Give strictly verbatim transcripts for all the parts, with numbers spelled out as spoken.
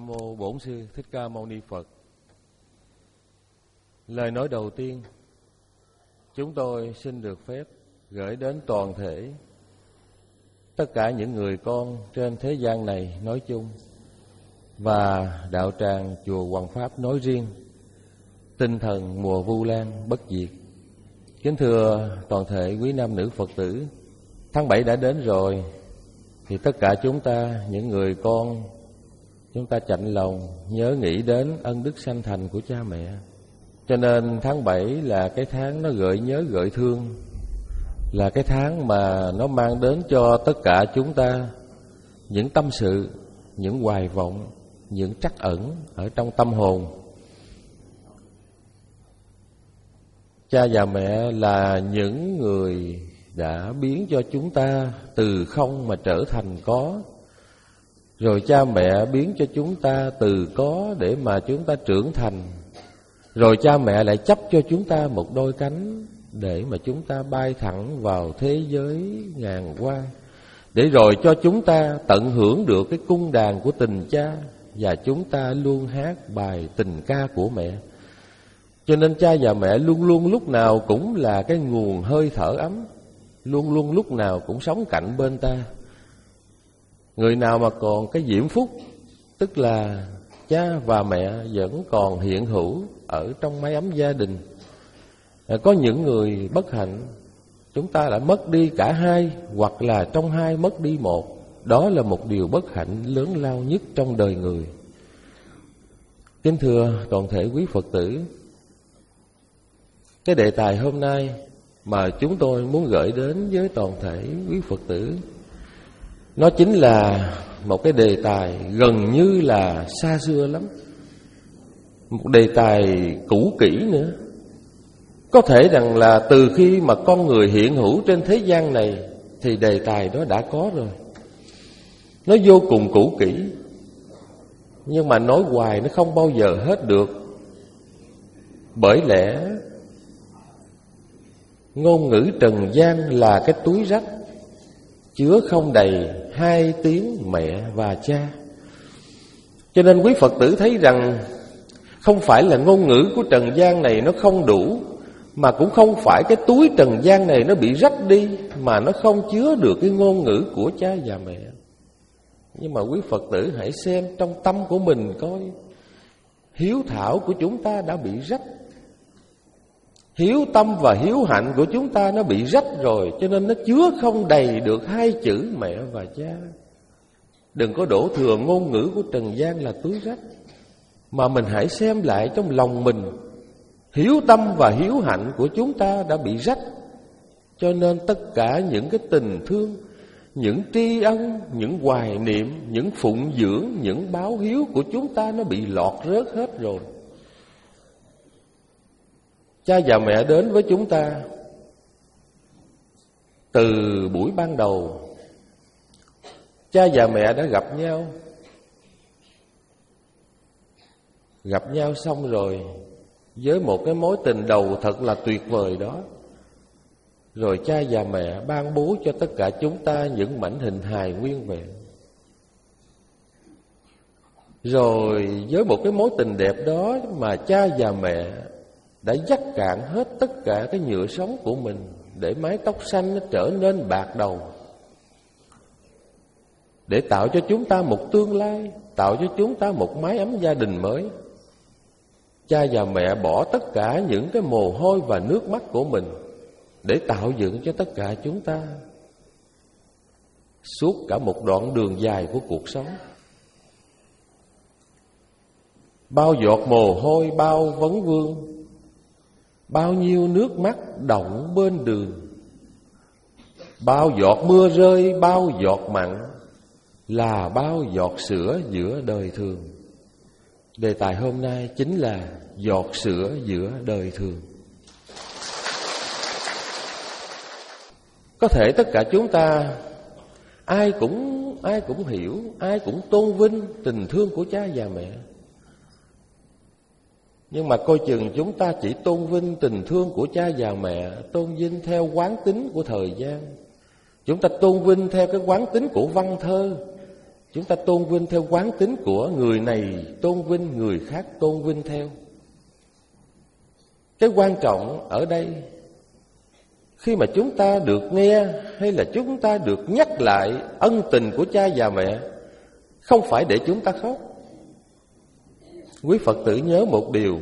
Nam Mô Bổn Sư Thích Ca Mâu Ni Phật. Lời nói đầu tiên, chúng tôi xin được phép gửi đến toàn thể tất cả những người con trên thế gian này nói chung và đạo tràng chùa Hoằng Pháp nói riêng, tinh thần mùa Vu Lan bất diệt. Kính thưa toàn thể quý nam nữ Phật tử, tháng bảy đã đến rồi, thì tất cả chúng ta, những người con, chúng ta chạnh lòng nhớ nghĩ đến ân đức sanh thành của cha mẹ. Cho nên tháng bảy là cái tháng nó gợi nhớ gợi thương, là cái tháng mà nó mang đến cho tất cả chúng ta những tâm sự, những hoài vọng, những trắc ẩn ở trong tâm hồn. Cha và mẹ là những người đã biến cho chúng ta từ không mà trở thành có. Rồi cha mẹ biến cho chúng ta từ có để mà chúng ta trưởng thành. Rồi cha mẹ lại chấp cho chúng ta một đôi cánh để mà chúng ta bay thẳng vào thế giới ngàn hoa, để rồi cho chúng ta tận hưởng được cái cung đàn của tình cha, và chúng ta luôn hát bài tình ca của mẹ. Cho nên cha và mẹ luôn luôn lúc nào cũng là cái nguồn hơi thở ấm, luôn luôn lúc nào cũng sống cạnh bên ta. Người nào mà còn cái diễm phúc, tức là cha và mẹ vẫn còn hiện hữu ở trong mái ấm gia đình. Có những người bất hạnh, chúng ta đã mất đi cả hai, hoặc là trong hai mất đi một. Đó là một điều bất hạnh lớn lao nhất trong đời người. Kính thưa toàn thể quý Phật tử, cái đề tài hôm nay mà chúng tôi muốn gửi đến với toàn thể quý Phật tử, nó chính là một cái đề tài gần như là xa xưa lắm, một đề tài cũ kỹ nữa. Có thể rằng là từ khi mà con người hiện hữu trên thế gian này thì đề tài đó đã có rồi. Nó vô cùng cũ kỹ, nhưng mà nói hoài nó không bao giờ hết được. Bởi lẽ ngôn ngữ trần gian là cái túi rách chứa không đầy hai tiếng mẹ và cha. Cho nên quý Phật tử thấy rằng không phải là ngôn ngữ của trần gian này nó không đủ, mà cũng không phải cái túi trần gian này nó bị rách đi mà nó không chứa được cái ngôn ngữ của cha và mẹ. Nhưng mà quý Phật tử hãy xem trong tâm của mình coi, hiếu thảo của chúng ta đã bị rách, hiếu tâm và hiếu hạnh của chúng ta nó bị rách rồi, cho nên nó chứa không đầy được hai chữ mẹ và cha. Đừng có đổ thừa ngôn ngữ của trần gian là túi rách, mà mình hãy xem lại trong lòng mình, hiếu tâm và hiếu hạnh của chúng ta đã bị rách. Cho nên tất cả những cái tình thương, những tri ân, những hoài niệm, những phụng dưỡng, những báo hiếu của chúng ta nó bị lọt rớt hết rồi. Cha và mẹ đến với chúng ta từ buổi ban đầu. Cha và mẹ đã gặp nhau, gặp nhau xong rồi với một cái mối tình đầu thật là tuyệt vời đó. Rồi cha và mẹ ban bố cho tất cả chúng ta những mảnh hình hài nguyên vẹn. Rồi với một cái mối tình đẹp đó mà cha và mẹ đã dắt cạn hết tất cả cái nhựa sống của mình, để mái tóc xanh nó trở nên bạc đầu, để tạo cho chúng ta một tương lai, tạo cho chúng ta một mái ấm gia đình mới. Cha và mẹ bỏ tất cả những cái mồ hôi và nước mắt của mình để tạo dựng cho tất cả chúng ta suốt cả một đoạn đường dài của cuộc sống. Bao giọt mồ hôi, bao vấn vương, bao nhiêu nước mắt đọng bên đường, bao giọt mưa rơi, bao giọt mặn, là bao giọt sữa giữa đời thường. Đề tài hôm nay chính là giọt sữa giữa đời thường. Có thể tất cả chúng ta ai cũng ai cũng hiểu, ai cũng tôn vinh tình thương của cha và mẹ. Nhưng mà coi chừng chúng ta chỉ tôn vinh tình thương của cha và mẹ, tôn vinh theo quán tính của thời gian. Chúng ta tôn vinh theo cái quán tính của văn thơ, Chúng ta tôn vinh theo quán tính của người này tôn vinh, người khác tôn vinh theo. Cái quan trọng ở đây, khi mà chúng ta được nghe hay là chúng ta được nhắc lại ân tình của cha và mẹ, không phải để chúng ta khóc. Quý Phật tử nhớ một điều,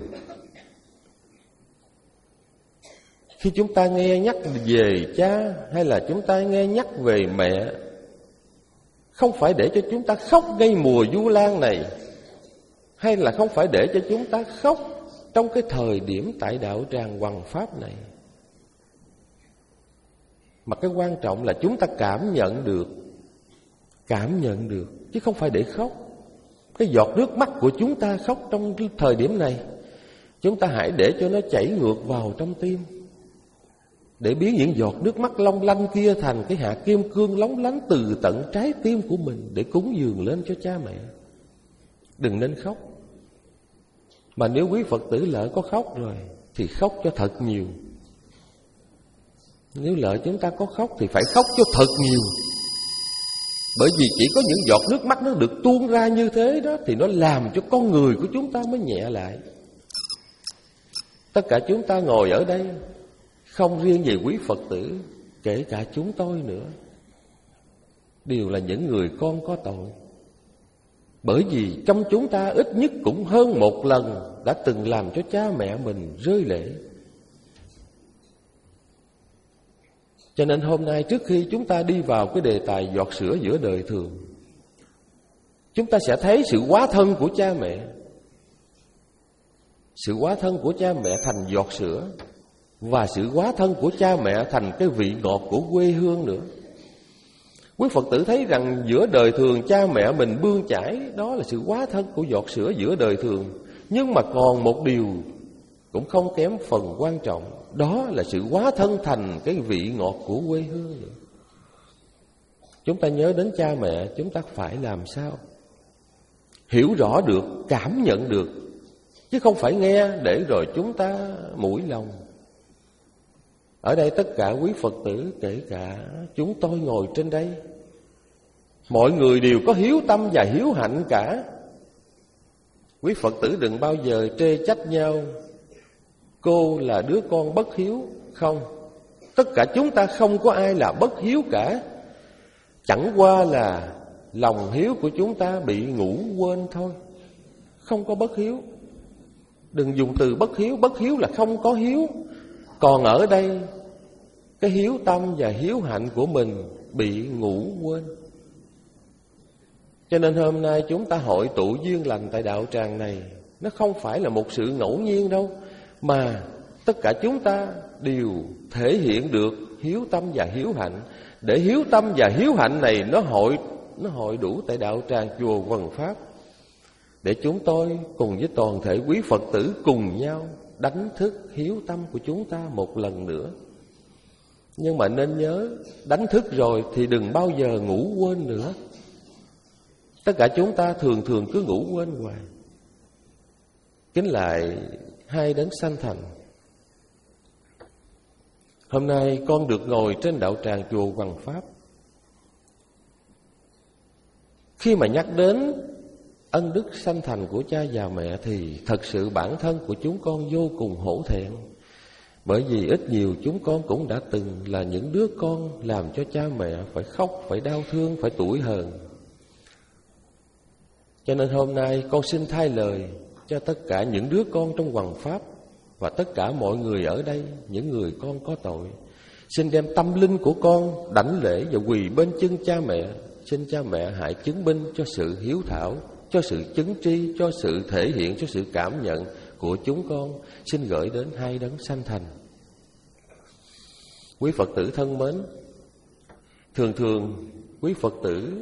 khi chúng ta nghe nhắc về cha hay là chúng ta nghe nhắc về mẹ, không phải để cho chúng ta khóc ngay mùa Vu Lan này, hay là không phải để cho chúng ta khóc trong cái thời điểm tại đạo tràng Hoằng Pháp này. Mà cái quan trọng là chúng ta cảm nhận được, cảm nhận được, chứ không phải để khóc. Cái giọt nước mắt của chúng ta khóc trong thời điểm này, chúng ta hãy để cho nó chảy ngược vào trong tim, để biến những giọt nước mắt long lanh kia thành cái hạt kim cương lóng lánh từ tận trái tim của mình, để cúng dường lên cho cha mẹ. Đừng nên khóc. Mà nếu quý Phật tử lỡ có khóc rồi thì khóc cho thật nhiều. Nếu lỡ chúng ta có khóc thì phải khóc cho thật nhiều. Bởi vì chỉ có những giọt nước mắt nó được tuôn ra như thế đó thì nó làm cho con người của chúng ta mới nhẹ lại. Tất cả chúng ta ngồi ở đây, không riêng về quý Phật tử, kể cả chúng tôi nữa, đều là những người con có tội. Bởi vì trong chúng ta ít nhất cũng hơn một lần đã từng làm cho cha mẹ mình rơi lệ. Cho nên hôm nay, trước khi chúng ta đi vào cái đề tài giọt sữa giữa đời thường, chúng ta sẽ thấy sự hóa thân của cha mẹ. Sự hóa thân của cha mẹ thành giọt sữa, và sự hóa thân của cha mẹ thành cái vị ngọt của quê hương nữa. Quý Phật tử thấy rằng giữa đời thường cha mẹ mình bươn chải, đó là sự hóa thân của giọt sữa giữa đời thường. Nhưng mà còn một điều cũng không kém phần quan trọng, đó là sự hóa thân thành cái vị ngọt của quê hương nữa. Chúng ta nhớ đến cha mẹ, chúng ta phải làm sao hiểu rõ được, cảm nhận được, chứ không phải nghe để rồi chúng ta mũi lòng. Ở đây tất cả quý Phật tử, kể cả chúng tôi ngồi trên đây, mọi người đều có hiếu tâm và hiếu hạnh cả. Quý Phật tử đừng bao giờ trê trách nhau, cô là đứa con bất hiếu. Không, tất cả chúng ta không có ai là bất hiếu cả. Chẳng qua là lòng hiếu của chúng ta bị ngủ quên thôi, không có bất hiếu. Đừng dùng từ bất hiếu, bất hiếu là không có hiếu. Còn ở đây, cái hiếu tâm và hiếu hạnh của mình bị ngủ quên. Cho nên hôm nay chúng ta hội tụ duyên lành tại đạo tràng này, nó không phải là một sự ngẫu nhiên đâu, mà tất cả chúng ta đều thể hiện được hiếu tâm và hiếu hạnh. Để hiếu tâm và hiếu hạnh này nó hội nó hội đủ tại đạo tràng chùa Hoằng Pháp, để chúng tôi cùng với toàn thể quý Phật tử cùng nhau đánh thức hiếu tâm của chúng ta một lần nữa. Nhưng mà nên nhớ, đánh thức rồi thì đừng bao giờ ngủ quên nữa. Tất cả chúng ta thường thường cứ ngủ quên hoài. Kính lại hai đấng sanh thành, hôm nay con được ngồi trên đạo tràng chùa Hoằng Pháp. Khi mà nhắc đến ân đức sanh thành của cha và mẹ thì thật sự bản thân của chúng con vô cùng hổ thẹn. Bởi vì ít nhiều chúng con cũng đã từng là những đứa con làm cho cha mẹ phải khóc, phải đau thương, phải tủi hờn. Cho nên hôm nay con xin thay lời cho tất cả những đứa con trong Hoằng Pháp và tất cả mọi người ở đây, những người con có tội. Xin đem tâm linh của con đảnh lễ và quỳ bên chân cha mẹ. Xin cha mẹ hãy chứng minh cho sự hiếu thảo, cho sự chứng tri, cho sự thể hiện, cho sự cảm nhận của chúng con. Xin gửi đến hai đấng sanh thành. Quý Phật tử thân mến, thường thường quý Phật tử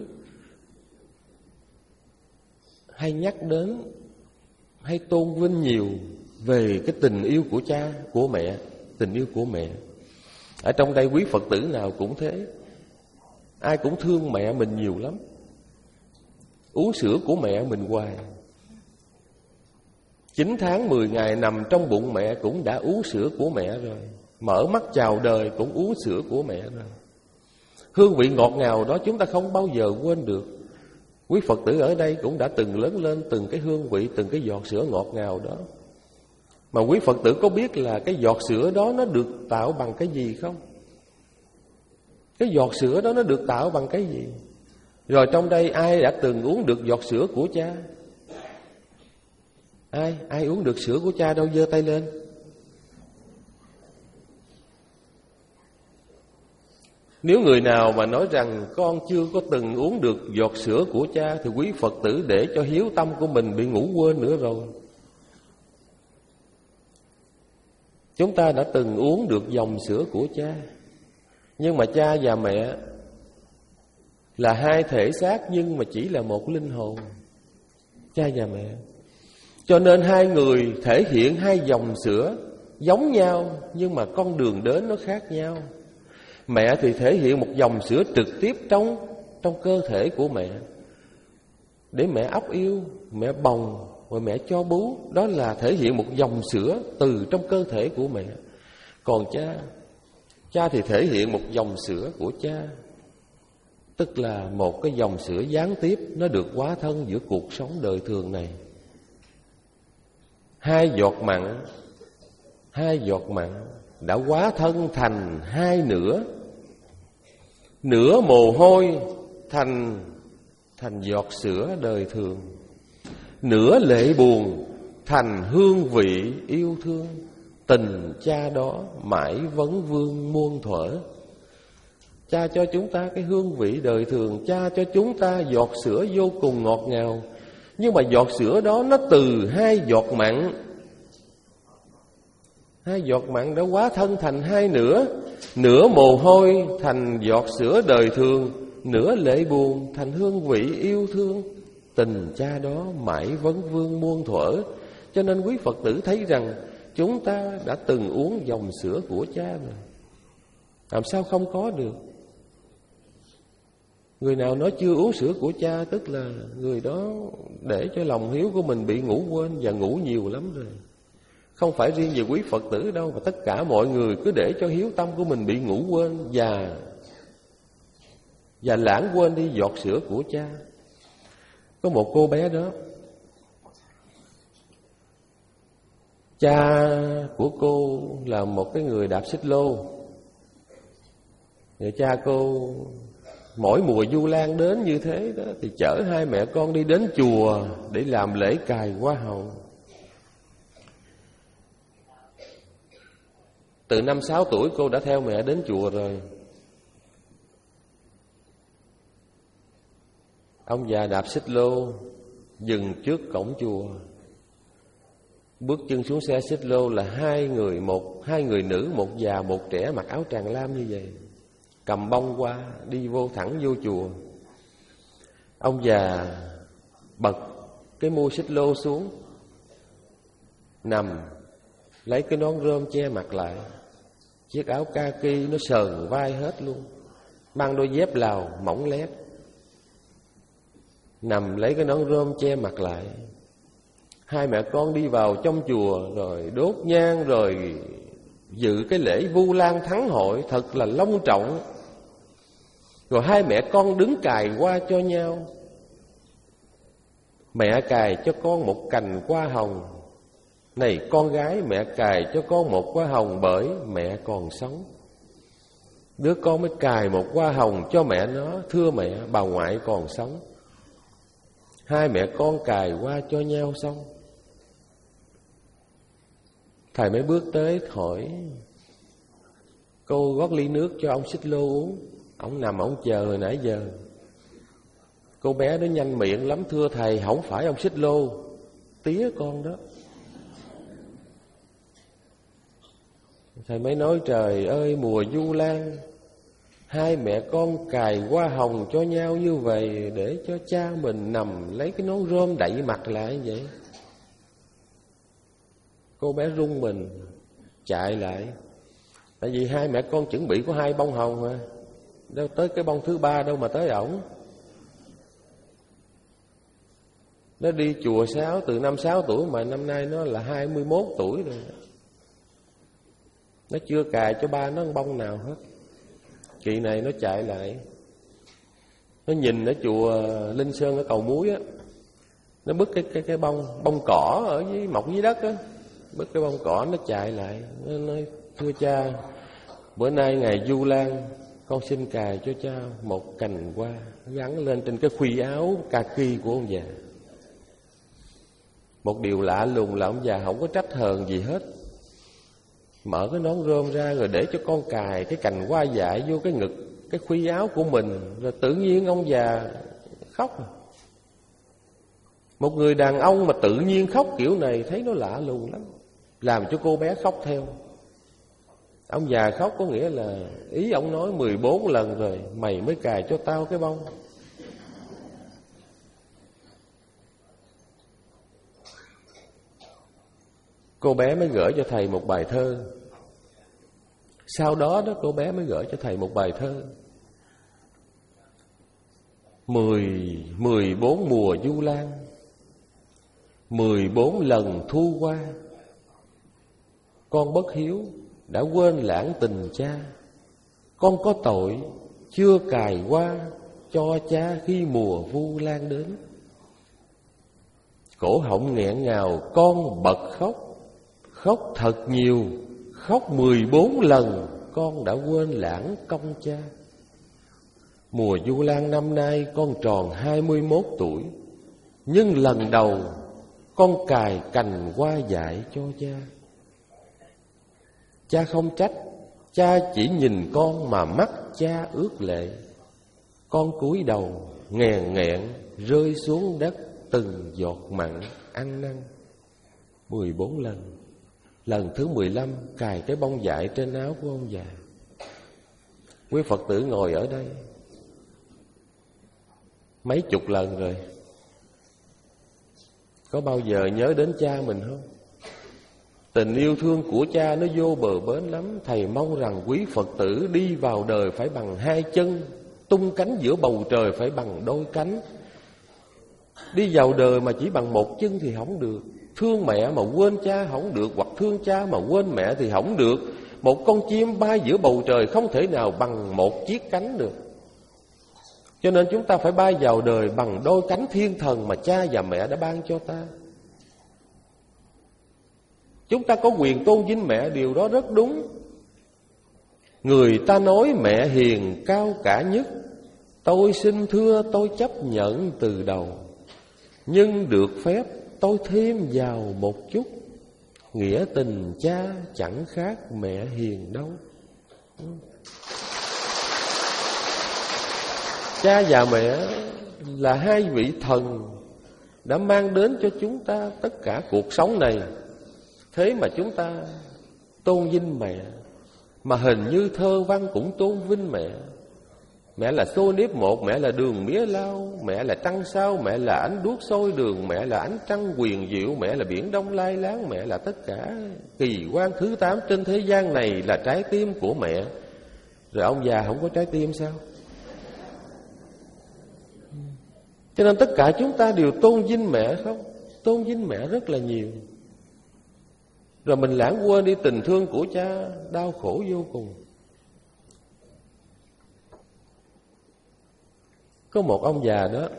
hay nhắc đến, hay tôn vinh nhiều về cái tình yêu của cha, của mẹ, tình yêu của mẹ. Ở trong đây quý Phật tử nào cũng thế, ai cũng thương mẹ mình nhiều lắm, uống sữa của mẹ mình hoài. Chín tháng mười ngày nằm trong bụng mẹ cũng đã uống sữa của mẹ rồi, mở mắt chào đời cũng uống sữa của mẹ rồi. Hương vị ngọt ngào đó chúng ta không bao giờ quên được. Quý Phật tử ở đây cũng đã từng lớn lên từng cái hương vị, từng cái giọt sữa ngọt ngào đó. Mà quý Phật tử có biết là cái giọt sữa đó nó được tạo bằng cái gì không? Cái giọt sữa đó nó được tạo bằng cái gì? Rồi trong đây ai đã từng uống được giọt sữa của cha? Ai? Ai uống được sữa của cha đâu, giơ tay lên. Nếu người nào mà nói rằng con chưa có từng uống được giọt sữa của cha thì quý Phật tử để cho hiếu tâm của mình bị ngủ quên nữa rồi. Chúng ta đã từng uống được dòng sữa của cha, nhưng mà cha và mẹ là hai thể xác nhưng mà chỉ là một linh hồn. Cha và mẹ, cho nên hai người thể hiện hai dòng sữa giống nhau, nhưng mà con đường đến nó khác nhau. Mẹ thì thể hiện một dòng sữa trực tiếp trong trong cơ thể của mẹ, để mẹ ấp yêu, mẹ bồng, rồi mẹ cho bú. Đó là thể hiện một dòng sữa từ trong cơ thể của mẹ. Còn cha, cha thì thể hiện một dòng sữa của cha, tức là một cái dòng sữa gián tiếp, nó được hóa thân giữa cuộc sống đời thường này. Hai giọt mặn, hai giọt mặn đã hóa thân thành hai nửa. Nửa mồ hôi thành thành giọt sữa đời thường, nửa lệ buồn thành hương vị yêu thương. Tình cha đó mãi vấn vương muôn thuở. Cha cho chúng ta cái hương vị đời thường, cha cho chúng ta giọt sữa vô cùng ngọt ngào. Nhưng mà giọt sữa đó nó từ hai giọt mặn. Hai giọt mặn đã hóa thân thành hai nửa. Nửa mồ hôi thành giọt sữa đời thường, nửa lệ buồn thành hương vị yêu thương. Tình cha đó mãi vấn vương muôn thuở. Cho nên quý Phật tử thấy rằng chúng ta đã từng uống dòng sữa của cha rồi, làm sao không có được. Người nào nói chưa uống sữa của cha, tức là người đó để cho lòng hiếu của mình bị ngủ quên, và ngủ nhiều lắm rồi. Không phải riêng về quý Phật tử đâu, mà tất cả mọi người cứ để cho hiếu tâm của mình bị ngủ quên và và lãng quên đi giọt sữa của cha. Có một cô bé đó, cha của cô là một cái người đạp xích lô. Và cha cô mỗi mùa Vu Lan đến như thế đó thì chở hai mẹ con đi đến chùa để làm lễ cài hoa hồng. Từ năm sáu tuổi cô đã theo mẹ đến chùa rồi. Ông già đạp xích lô dừng trước cổng chùa. Bước chân xuống xe xích lô là hai người một hai người nữ, một già một trẻ, mặc áo tràng lam như vậy, cầm bông qua đi vô thẳng vô chùa. Ông già bật cái mui xích lô xuống, nằm lấy cái nón rơm che mặt lại. Chiếc áo kaki nó sờn vai hết luôn, mang đôi dép Lào mỏng lét, nằm lấy cái nón rơm che mặt lại. Hai mẹ con đi vào trong chùa rồi đốt nhang, rồi dự cái lễ Vu Lan thắng hội thật là long trọng. Rồi hai mẹ con đứng cài hoa cho nhau. Mẹ cài cho con một cành hoa hồng. Này con gái, mẹ cài cho con một hoa hồng bởi mẹ còn sống. Đứa con mới cài một hoa hồng cho mẹ nó, thưa mẹ, bà ngoại còn sống. Hai mẹ con cài hoa cho nhau xong, thầy mới bước tới hỏi: cô gót ly nước cho ông xích lô uống. Ông nằm ông chờ hồi nãy giờ. Cô bé nó nhanh miệng lắm: thưa thầy, không phải ông xích lô, tía con đó. Thầy mới nói: trời ơi, mùa Vu Lan, hai mẹ con cài hoa hồng cho nhau như vậy để cho cha mình nằm lấy cái nón rơm đậy mặt lại như vậy. Cô bé run mình chạy lại, tại vì hai mẹ con chuẩn bị có hai bông hồng mà, đâu tới cái bông thứ ba đâu mà tới ổng. Nó đi chùa sáu từ năm sáu tuổi mà năm nay nó là hai mươi mốt tuổi rồi. Nó chưa cài cho ba nó bông nào hết. Kỳ này nó chạy lại, Nó nhìn ở chùa Linh Sơn ở Cầu Muối á, nó bứt cái cái cái bông bông cỏ ở dưới mọc dưới đất á, bứt cái bông cỏ nó chạy lại, nó nói thưa cha, bữa nay ngày Vu Lan, con xin cài cho cha một cành hoa gắn lên trên cái khuy áo kaki của ông già. Một điều lạ lùng là ông già không có trách hờn gì hết, mở cái nón rơm ra rồi để cho con cài cái cành hoa dại vô cái ngực, cái khuy áo của mình, rồi tự nhiên ông già khóc. Một người đàn ông mà tự nhiên khóc kiểu này thấy nó lạ lùng lắm, làm cho cô bé khóc theo. Ông già khóc có nghĩa là ý ông nói mười bốn lần rồi mày mới cài cho tao cái bông. Cô bé mới gửi cho thầy một bài thơ. Sau đó đó cô bé mới gửi cho thầy một bài thơ. Mười, mười bốn mùa Vu Lan, mười bốn lần thu qua, con bất hiếu đã quên lãng tình cha. Con có tội chưa cài hoa cho cha khi mùa Vu Lan đến. Cổ họng nghẹn ngào con bật khóc, khóc thật nhiều, khóc mười bốn lần, con đã quên lãng công cha. Mùa Vu Lan năm nay con tròn hai mươi mốt tuổi, nhưng lần đầu con cài cành hoa dại cho cha. Cha không trách, cha chỉ nhìn con mà mắt cha ướt lệ. Con cúi đầu nghèn nghẹn rơi xuống đất từng giọt mặn ăn năn. Mười bốn lần. Lần thứ mười lăm cài cái bông dại trên áo của ông già. Quý Phật tử ngồi ở đây mấy chục lần rồi, có bao giờ nhớ đến cha mình không? Tình yêu thương của cha nó vô bờ bến lắm. Thầy mong rằng quý Phật tử đi vào đời phải bằng hai chân, tung cánh giữa bầu trời phải bằng đôi cánh. Đi vào đời mà chỉ bằng một chân thì không được. Thương mẹ mà quên cha không được, hoặc thương cha mà quên mẹ thì không được. Một con chim bay giữa bầu trời không thể nào bằng một chiếc cánh được. Cho nên chúng ta phải bay vào đời bằng đôi cánh thiên thần mà cha và mẹ đã ban cho ta. Chúng ta có quyền tôn vinh mẹ, điều đó rất đúng. Người ta nói mẹ hiền cao cả nhất, tôi xin thưa tôi chấp nhận từ đầu. Nhưng được phép tôi thêm vào một chút, nghĩa tình cha chẳng khác mẹ hiền đâu. Cha và mẹ là hai vị thần đã mang đến cho chúng ta tất cả cuộc sống này. Thế mà chúng ta tôn vinh mẹ, mà hình như thơ văn cũng tôn vinh mẹ. Mẹ là xô nếp một, mẹ là đường mía lao, mẹ là trăng sao, mẹ là ánh đuốc soi đường, mẹ là ánh trăng quyền diệu, mẹ là biển đông lai láng, mẹ là tất cả kỳ quan thứ tám trên thế gian này, là trái tim của mẹ. Rồi ông già không có trái tim sao? Cho nên tất cả chúng ta đều tôn vinh mẹ không? Tôn vinh mẹ rất là nhiều. Rồi mình lãng quên đi tình thương của cha, đau khổ vô cùng. Có một ông già đó,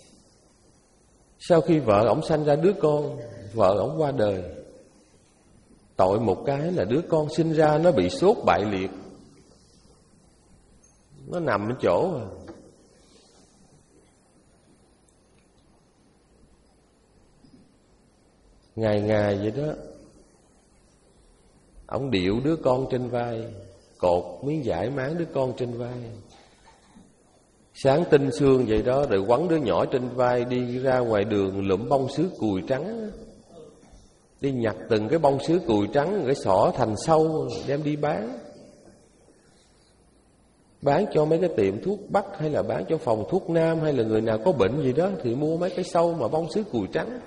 sau khi vợ ổng sanh ra đứa con, vợ ổng qua đời. Tội một cái là đứa con sinh ra nó bị sốt bại liệt, nó nằm ở chỗ à. Ngày ngày vậy đó, ổng điệu đứa con trên vai, cột miếng vải máng đứa con trên vai. Sáng tinh sương vậy đó, rồi quấn đứa nhỏ trên vai đi ra ngoài đường lụm bông sứ cùi trắng, đi nhặt từng cái bông sứ cùi trắng, cái xỏ thành sâu đem đi bán. Bán cho mấy cái tiệm thuốc bắc, hay là bán cho phòng thuốc nam, hay là người nào có bệnh gì đó thì mua mấy cái sâu mà bông sứ cùi trắng.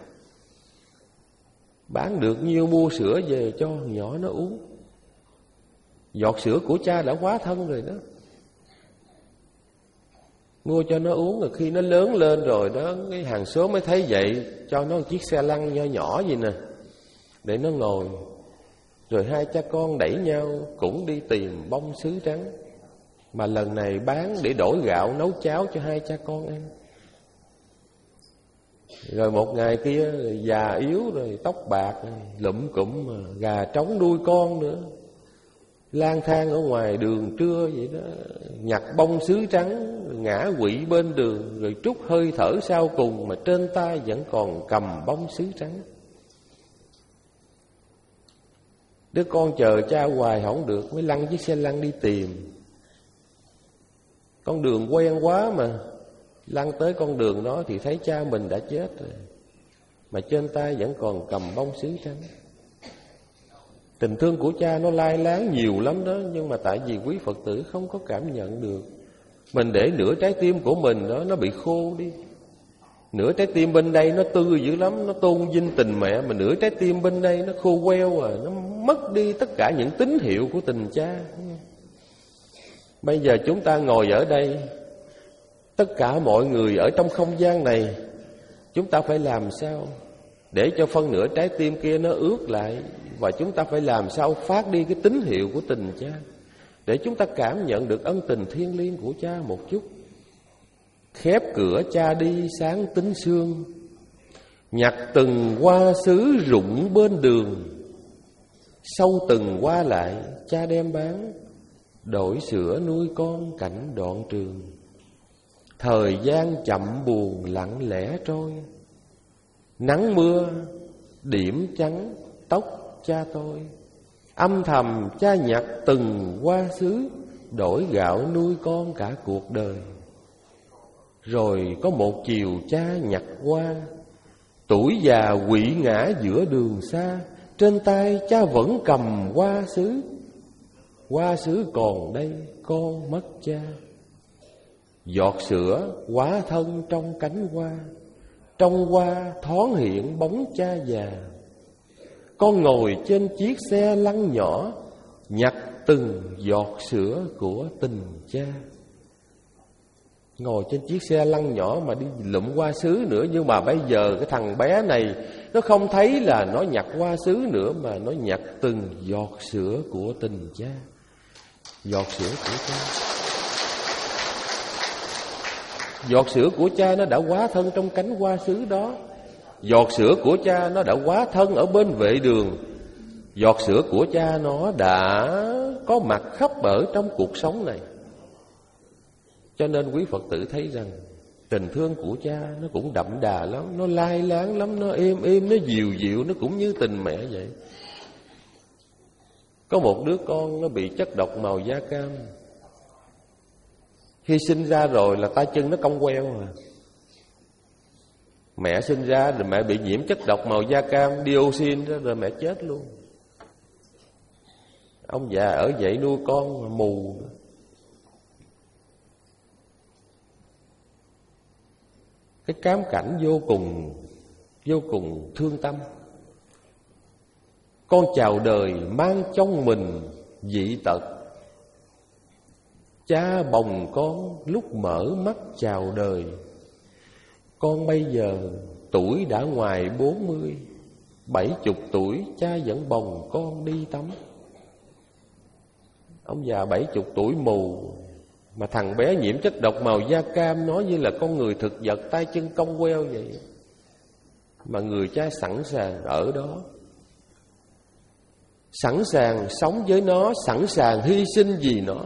Bán được nhiêu mua sữa về cho nhỏ nó uống. Giọt sữa của cha đã hóa thân rồi đó, mua cho nó uống. Rồi khi nó lớn lên rồi đó, cái hàng xóm mới thấy vậy, cho nó một chiếc xe lăn nho nhỏ gì nè để nó ngồi. Rồi hai cha con đẩy nhau cũng đi tìm bông sứ trắng. mà lần này bán để đổi gạo nấu cháo cho hai cha con ăn. Rồi một ngày kia già yếu rồi, tóc bạc, lụm cụm, gà trống nuôi con nữa, lang thang ở ngoài đường trưa vậy đó, nhặt bông sứ trắng, ngã quỵ bên đường, rồi trút hơi thở sau cùng mà trên tay vẫn còn cầm bông sứ trắng. Đứa con chờ cha hoài không được, mới lăn chiếc xe lăn đi tìm. Con đường quen quá mà, lăn tới con đường đó thì thấy cha mình đã chết rồi, mà trên tay vẫn còn cầm bông sứ trắng. Tình thương của cha nó lai láng nhiều lắm đó, nhưng mà tại vì quý Phật tử không có cảm nhận được. Mình để nửa trái tim của mình đó nó bị khô đi. Nửa trái tim bên đây nó tươi dữ lắm, nó tôn vinh tình mẹ, mà nửa trái tim bên đây nó khô queo à, nó mất đi tất cả những tín hiệu của tình cha. Bây giờ chúng ta ngồi ở đây, tất cả mọi người ở trong không gian này, chúng ta phải làm sao để cho phân nửa trái tim kia nó ướt lại, và chúng ta phải làm sao phát đi cái tín hiệu của tình cha, để chúng ta cảm nhận được ân tình thiêng liêng của cha một chút. Khép cửa cha đi sáng tính sương, nhặt từng hoa sứ rụng bên đường, sau từng qua lại cha đem bán, đổi sữa nuôi con cảnh đoạn trường. Thời gian chậm buồn lặng lẽ trôi, nắng mưa điểm trắng tóc cha tôi. Âm thầm cha nhặt từng hoa sứ, đổi gạo nuôi con cả cuộc đời. Rồi có một chiều cha nhặt hoa, tuổi già quỵ ngã giữa đường xa, trên tay cha vẫn cầm hoa sứ. Hoa sứ còn đây con mất cha, giọt sữa hóa thân trong cánh hoa, trong hoa thoáng hiện bóng cha già. Con ngồi trên chiếc xe lăn nhỏ, nhặt từng giọt sữa của tình cha. Ngồi trên chiếc xe lăn nhỏ mà đi lụm hoa sứ nữa. Nhưng mà bây giờ cái thằng bé này nó không thấy là nó nhặt hoa sứ nữa, mà nó nhặt từng giọt sữa của tình cha. Giọt sữa của cha, giọt sữa của cha nó đã hóa thân trong cánh hoa sứ đó. Giọt sữa của cha nó đã hóa thân ở bên vệ đường. Giọt sữa của cha nó đã có mặt khắp ở trong cuộc sống này. Cho nên quý Phật tử thấy rằng tình thương của cha nó cũng đậm đà lắm, nó lai láng lắm, nó êm êm, nó dịu dịu, nó cũng như tình mẹ vậy. Có một đứa con nó bị chất độc màu da cam. Khi sinh ra rồi là tay chân nó cong queo à. Mẹ sinh ra rồi mẹ bị nhiễm chất độc màu da cam, dioxin đó, rồi mẹ chết luôn. Ông già ở dậy nuôi con mà mù nữa. Cái cám cảnh vô cùng, vô cùng thương tâm. Con chào đời mang trong mình dị tật, cha bồng con lúc mở mắt chào đời. Con bây giờ tuổi đã ngoài bốn mươi, bảy chục tuổi cha vẫn bồng con đi tắm. Ông già bảy chục tuổi mù, mà thằng bé nhiễm chất độc màu da cam, nói như là con người thực vật, tay chân cong queo vậy. Mà người cha sẵn sàng ở đó, sẵn sàng sống với nó, sẵn sàng hy sinh vì nó.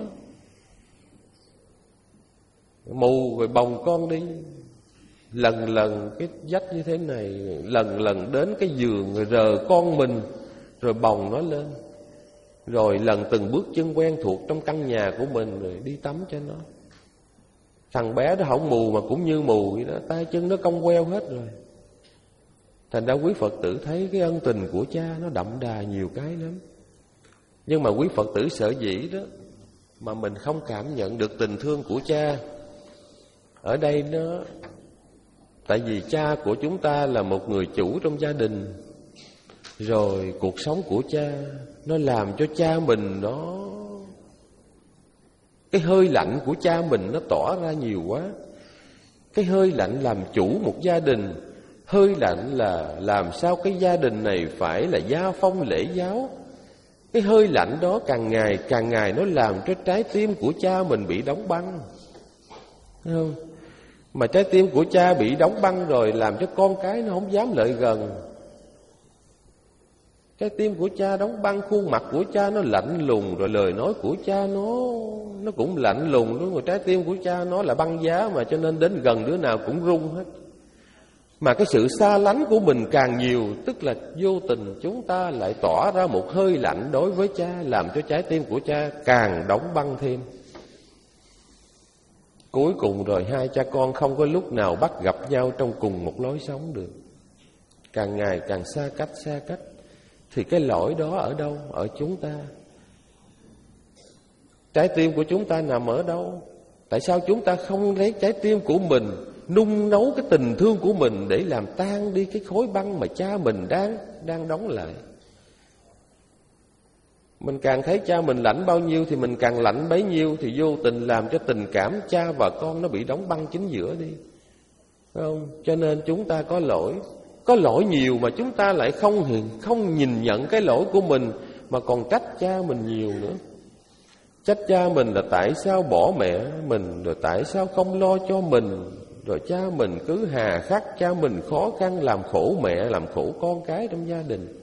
Mù rồi bồng con đi, lần lần cái vách như thế này, lần lần đến cái giường rồi rờ con mình, rồi bồng nó lên, rồi lần từng bước chân quen thuộc trong căn nhà của mình, rồi đi tắm cho nó. Thằng bé đó không mù mà cũng như mù vậy đó, tay chân nó cong queo hết rồi. Thành ra quý Phật tử thấy cái ân tình của cha nó đậm đà nhiều cái lắm. Nhưng mà quý Phật tử sợ dĩ đó mà mình không cảm nhận được tình thương của cha. Ở đây nó, tại vì cha của chúng ta là một người chủ trong gia đình, rồi cuộc sống của cha nó làm cho cha mình nó, cái hơi lạnh của cha mình nó tỏa ra nhiều quá. Cái hơi lạnh làm chủ một gia đình, hơi lạnh là làm sao cái gia đình này phải là gia phong lễ giáo. Cái hơi lạnh đó càng ngày càng ngày nó làm cho trái tim của cha mình bị đóng băng. Thấy không? Mà trái tim của cha bị đóng băng rồi làm cho con cái nó không dám lại gần. Trái tim của cha đóng băng, khuôn mặt của cha nó lạnh lùng, rồi lời nói của cha nó nó cũng lạnh lùng luôn. Rồi trái tim của cha nó là băng giá mà, cho nên đến gần đứa nào cũng run hết. Mà cái sự xa lánh của mình càng nhiều, tức là vô tình chúng ta lại tỏa ra một hơi lạnh đối với cha, làm cho trái tim của cha càng đóng băng thêm. Cuối cùng rồi hai cha con không có lúc nào bắt gặp nhau trong cùng một lối sống được. Càng ngày càng xa cách xa cách. Thì cái lỗi đó ở đâu? Ở chúng ta. Trái tim của chúng ta nằm ở đâu? Tại sao chúng ta không lấy trái tim của mình nung nấu cái tình thương của mình để làm tan đi cái khối băng mà cha mình đang đang đóng lại? Mình càng thấy cha mình lạnh bao nhiêu thì mình càng lạnh bấy nhiêu, thì vô tình làm cho tình cảm cha và con nó bị đóng băng chính giữa đi. Phải không? Cho nên chúng ta có lỗi. Có lỗi nhiều mà chúng ta lại không hiện, không nhìn nhận cái lỗi của mình, mà còn trách cha mình nhiều nữa. Trách cha mình là tại sao bỏ mẹ mình, rồi tại sao không lo cho mình, rồi cha mình cứ hà khắc, cha mình khó khăn làm khổ mẹ, làm khổ con cái trong gia đình.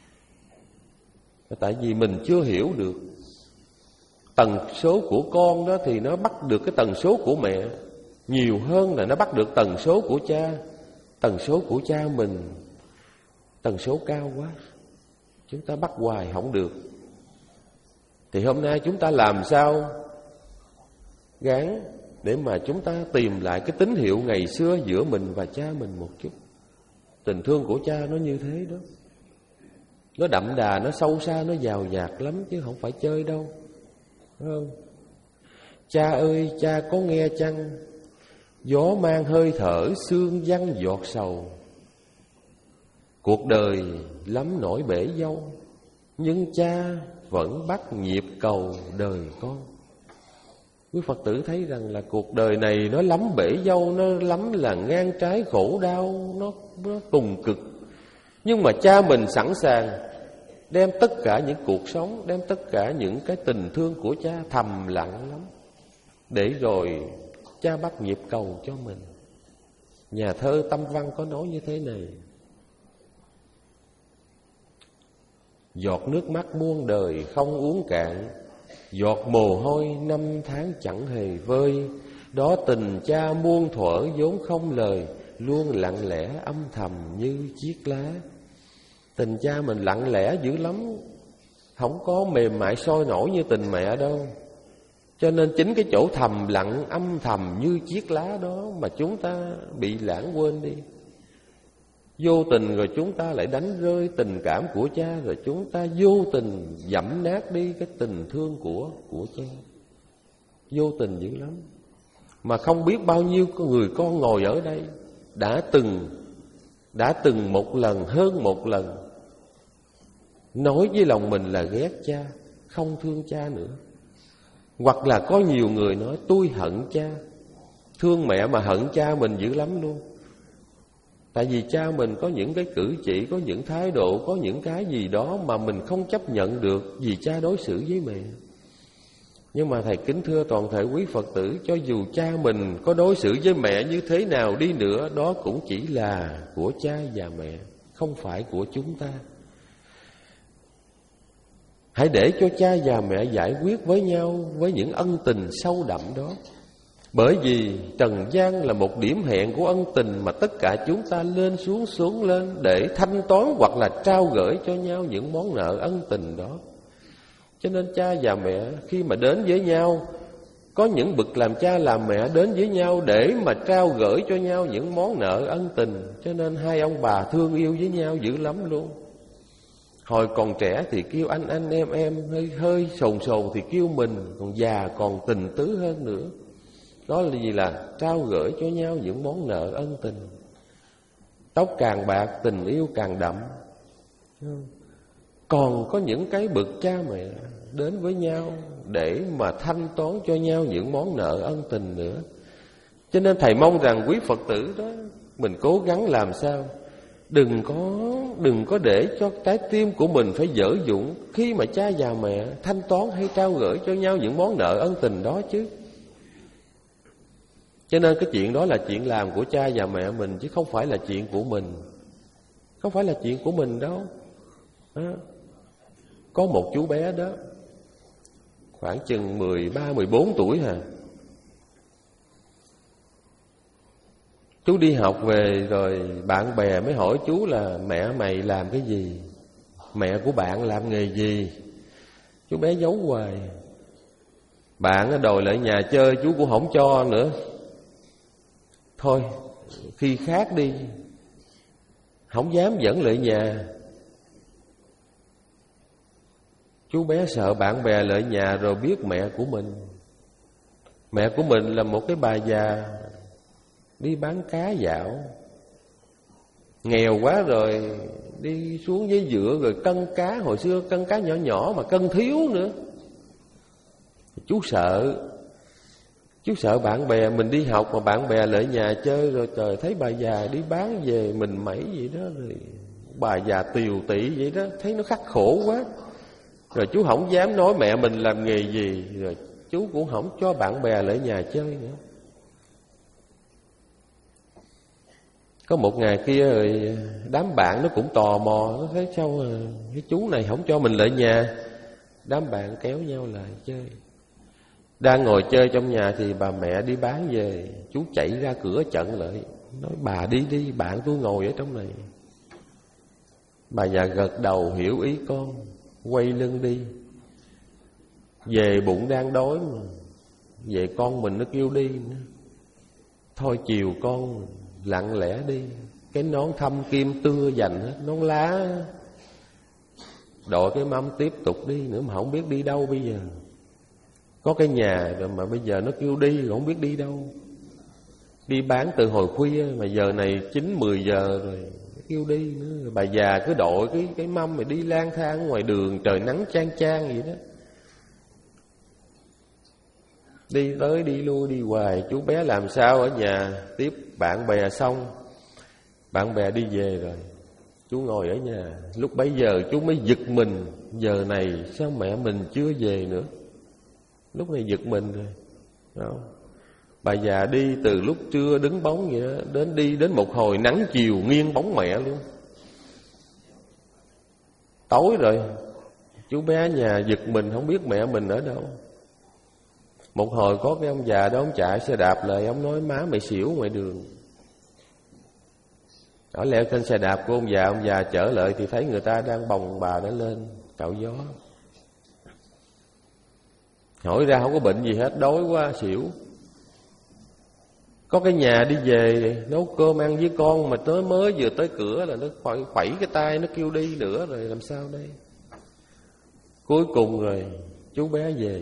Tại vì mình chưa hiểu được tần số của con đó thì nó bắt được cái tần số của mẹ nhiều hơn là nó bắt được tần số của cha. Tần số của cha mình tần số cao quá, chúng ta bắt hoài không được. Thì hôm nay chúng ta làm sao gắng để mà chúng ta tìm lại cái tín hiệu ngày xưa giữa mình và cha mình một chút. Tình thương của cha nó như thế đó, nó đậm đà, nó sâu xa, nó giàu dạt lắm chứ không phải chơi đâu. Phải không? Cha ơi cha có nghe chăng, gió mang hơi thở sương văng giọt sầu. Cuộc đời lắm nỗi bể dâu, nhưng cha vẫn bắt nhịp cầu đời con. Quý Phật tử thấy rằng là cuộc đời này nó lắm bể dâu, nó lắm là ngang trái khổ đau, nó, nó cùng cực. Nhưng mà cha mình sẵn sàng đem tất cả những cuộc sống, đem tất cả những cái tình thương của cha thầm lặng lắm, để rồi cha bắt nhịp cầu cho mình. Nhà thơ Tâm Văn có nói như thế này: giọt nước mắt muôn đời không uống cạn, giọt mồ hôi năm tháng chẳng hề vơi. Đó tình cha muôn thuở vốn không lời, luôn lặng lẽ âm thầm như chiếc lá. Tình cha mình lặng lẽ dữ lắm, không có mềm mại sôi nổi như tình mẹ đâu. Cho nên chính cái chỗ thầm lặng âm thầm như chiếc lá đó mà chúng ta bị lãng quên đi. Vô tình rồi chúng ta lại đánh rơi tình cảm của cha, rồi chúng ta vô tình dẫm nát đi cái tình thương của của cha. Vô tình dữ lắm. Mà không biết bao nhiêu người con ngồi ở đây đã từng đã từng một lần, hơn một lần nói với lòng mình là ghét cha, không thương cha nữa. Hoặc là có nhiều người nói tôi hận cha, thương mẹ mà hận cha mình dữ lắm luôn. Tại vì cha mình có những cái cử chỉ, có những thái độ, có những cái gì đó mà mình không chấp nhận được vì cha đối xử với mẹ. Nhưng mà thầy kính thưa toàn thể quý Phật tử, cho dù cha mình có đối xử với mẹ như thế nào đi nữa, đó cũng chỉ là của cha và mẹ, không phải của chúng ta. Hãy để cho cha và mẹ giải quyết với nhau với những ân tình sâu đậm đó. Bởi vì trần gian là một điểm hẹn của ân tình mà tất cả chúng ta lên xuống xuống lên để thanh toán hoặc là trao gửi cho nhau những món nợ ân tình đó. Cho nên cha và mẹ khi mà đến với nhau, có những bậc làm cha làm mẹ đến với nhau để mà trao gửi cho nhau những món nợ ân tình. Cho nên hai ông bà thương yêu với nhau dữ lắm luôn. Hồi còn trẻ thì kêu anh anh em em, hơi hơi sồn sồn thì kêu mình, còn già còn tình tứ hơn nữa. Đó là gì? Là trao gửi cho nhau những món nợ ân tình. Tóc càng bạc tình yêu càng đậm. Còn có những cái bậc cha mẹ đến với nhau để mà thanh toán cho nhau những món nợ ân tình nữa. Cho nên thầy mong rằng quý Phật tử đó, mình cố gắng làm sao Đừng có đừng có để cho trái tim của mình phải dở dụng khi mà cha và mẹ thanh toán hay trao gửi cho nhau những món nợ ân tình đó chứ. Cho nên cái chuyện đó là chuyện làm của cha và mẹ mình, chứ không phải là chuyện của mình. Không phải là chuyện của mình đâu đó. Có một chú bé đó, khoảng chừng mười ba, mười bốn tuổi hả. Chú đi học về rồi bạn bè mới hỏi chú là mẹ mày làm cái gì, mẹ của bạn làm nghề gì. Chú bé giấu hoài. Bạn đòi lại nhà chơi chú cũng không cho nữa. Thôi khi khác đi, không dám dẫn lại nhà. Chú bé sợ bạn bè lại nhà rồi biết mẹ của mình. Mẹ của mình là một cái bà già đi bán cá dạo, nghèo quá rồi đi xuống dưới dựa rồi cân cá. Hồi xưa cân cá nhỏ nhỏ mà cân thiếu nữa. Chú sợ. Chú sợ bạn bè mình đi học mà bạn bè lại nhà chơi rồi trời thấy bà già đi bán về mình mẩy vậy đó, rồi bà già tiều tị vậy đó, thấy nó khắc khổ quá. Rồi chú không dám nói mẹ mình làm nghề gì, rồi chú cũng không cho bạn bè lại nhà chơi nữa. Có một ngày kia rồi đám bạn nó cũng tò mò, nó thấy sao cái chú này không cho mình lại nhà. Đám bạn kéo nhau lại chơi. Đang ngồi chơi trong nhà thì bà mẹ đi bán về. Chú chạy ra cửa chặn lại, nói bà đi đi, bạn tôi ngồi ở trong này. Bà già gật đầu hiểu ý con, quay lưng đi. Về bụng đang đói mà, về con mình nó kêu đi nữa. Thôi chiều con lặng lẽ đi. Cái nón thâm kim tưa dành hết, nón lá, đội cái mâm tiếp tục đi nữa mà không biết đi đâu bây giờ. Có cái nhà rồi mà bây giờ nó kêu đi rồi không biết đi đâu. Đi bán từ hồi khuya mà giờ này chín mười giờ rồi kêu đi nữa. Bà già cứ đội cái cái mâm mà đi lang thang ngoài đường, trời nắng chang chang vậy đó. Đi tới đi lui đi hoài. Chú bé làm sao ở nhà tiếp bạn bè xong, bạn bè đi về rồi, chú ngồi ở nhà. Lúc bấy giờ chú mới giật mình, giờ này sao mẹ mình chưa về nữa. Lúc này giật mình rồi. Không? Bà già đi từ lúc trưa đứng bóng vậy đó, đến đi đến một hồi nắng chiều nghiêng bóng mẹ luôn. Tối rồi, chú bé nhà giật mình không biết mẹ mình ở đâu. Một hồi có cái ông già đó, ông chạy xe đạp lại, ông nói má mày xỉu ngoài đường. Ở leo trên xe đạp của ông già, ông già trở lại thì thấy người ta đang bồng bà đã lên cạo gió. Hỏi ra không có bệnh gì hết, đói quá xỉu. Có cái nhà đi về nấu cơm ăn với con mà tới mới vừa tới cửa là nó khuẩy, khuẩy cái tay nó kêu đi nữa, rồi làm sao đây. Cuối cùng rồi chú bé về.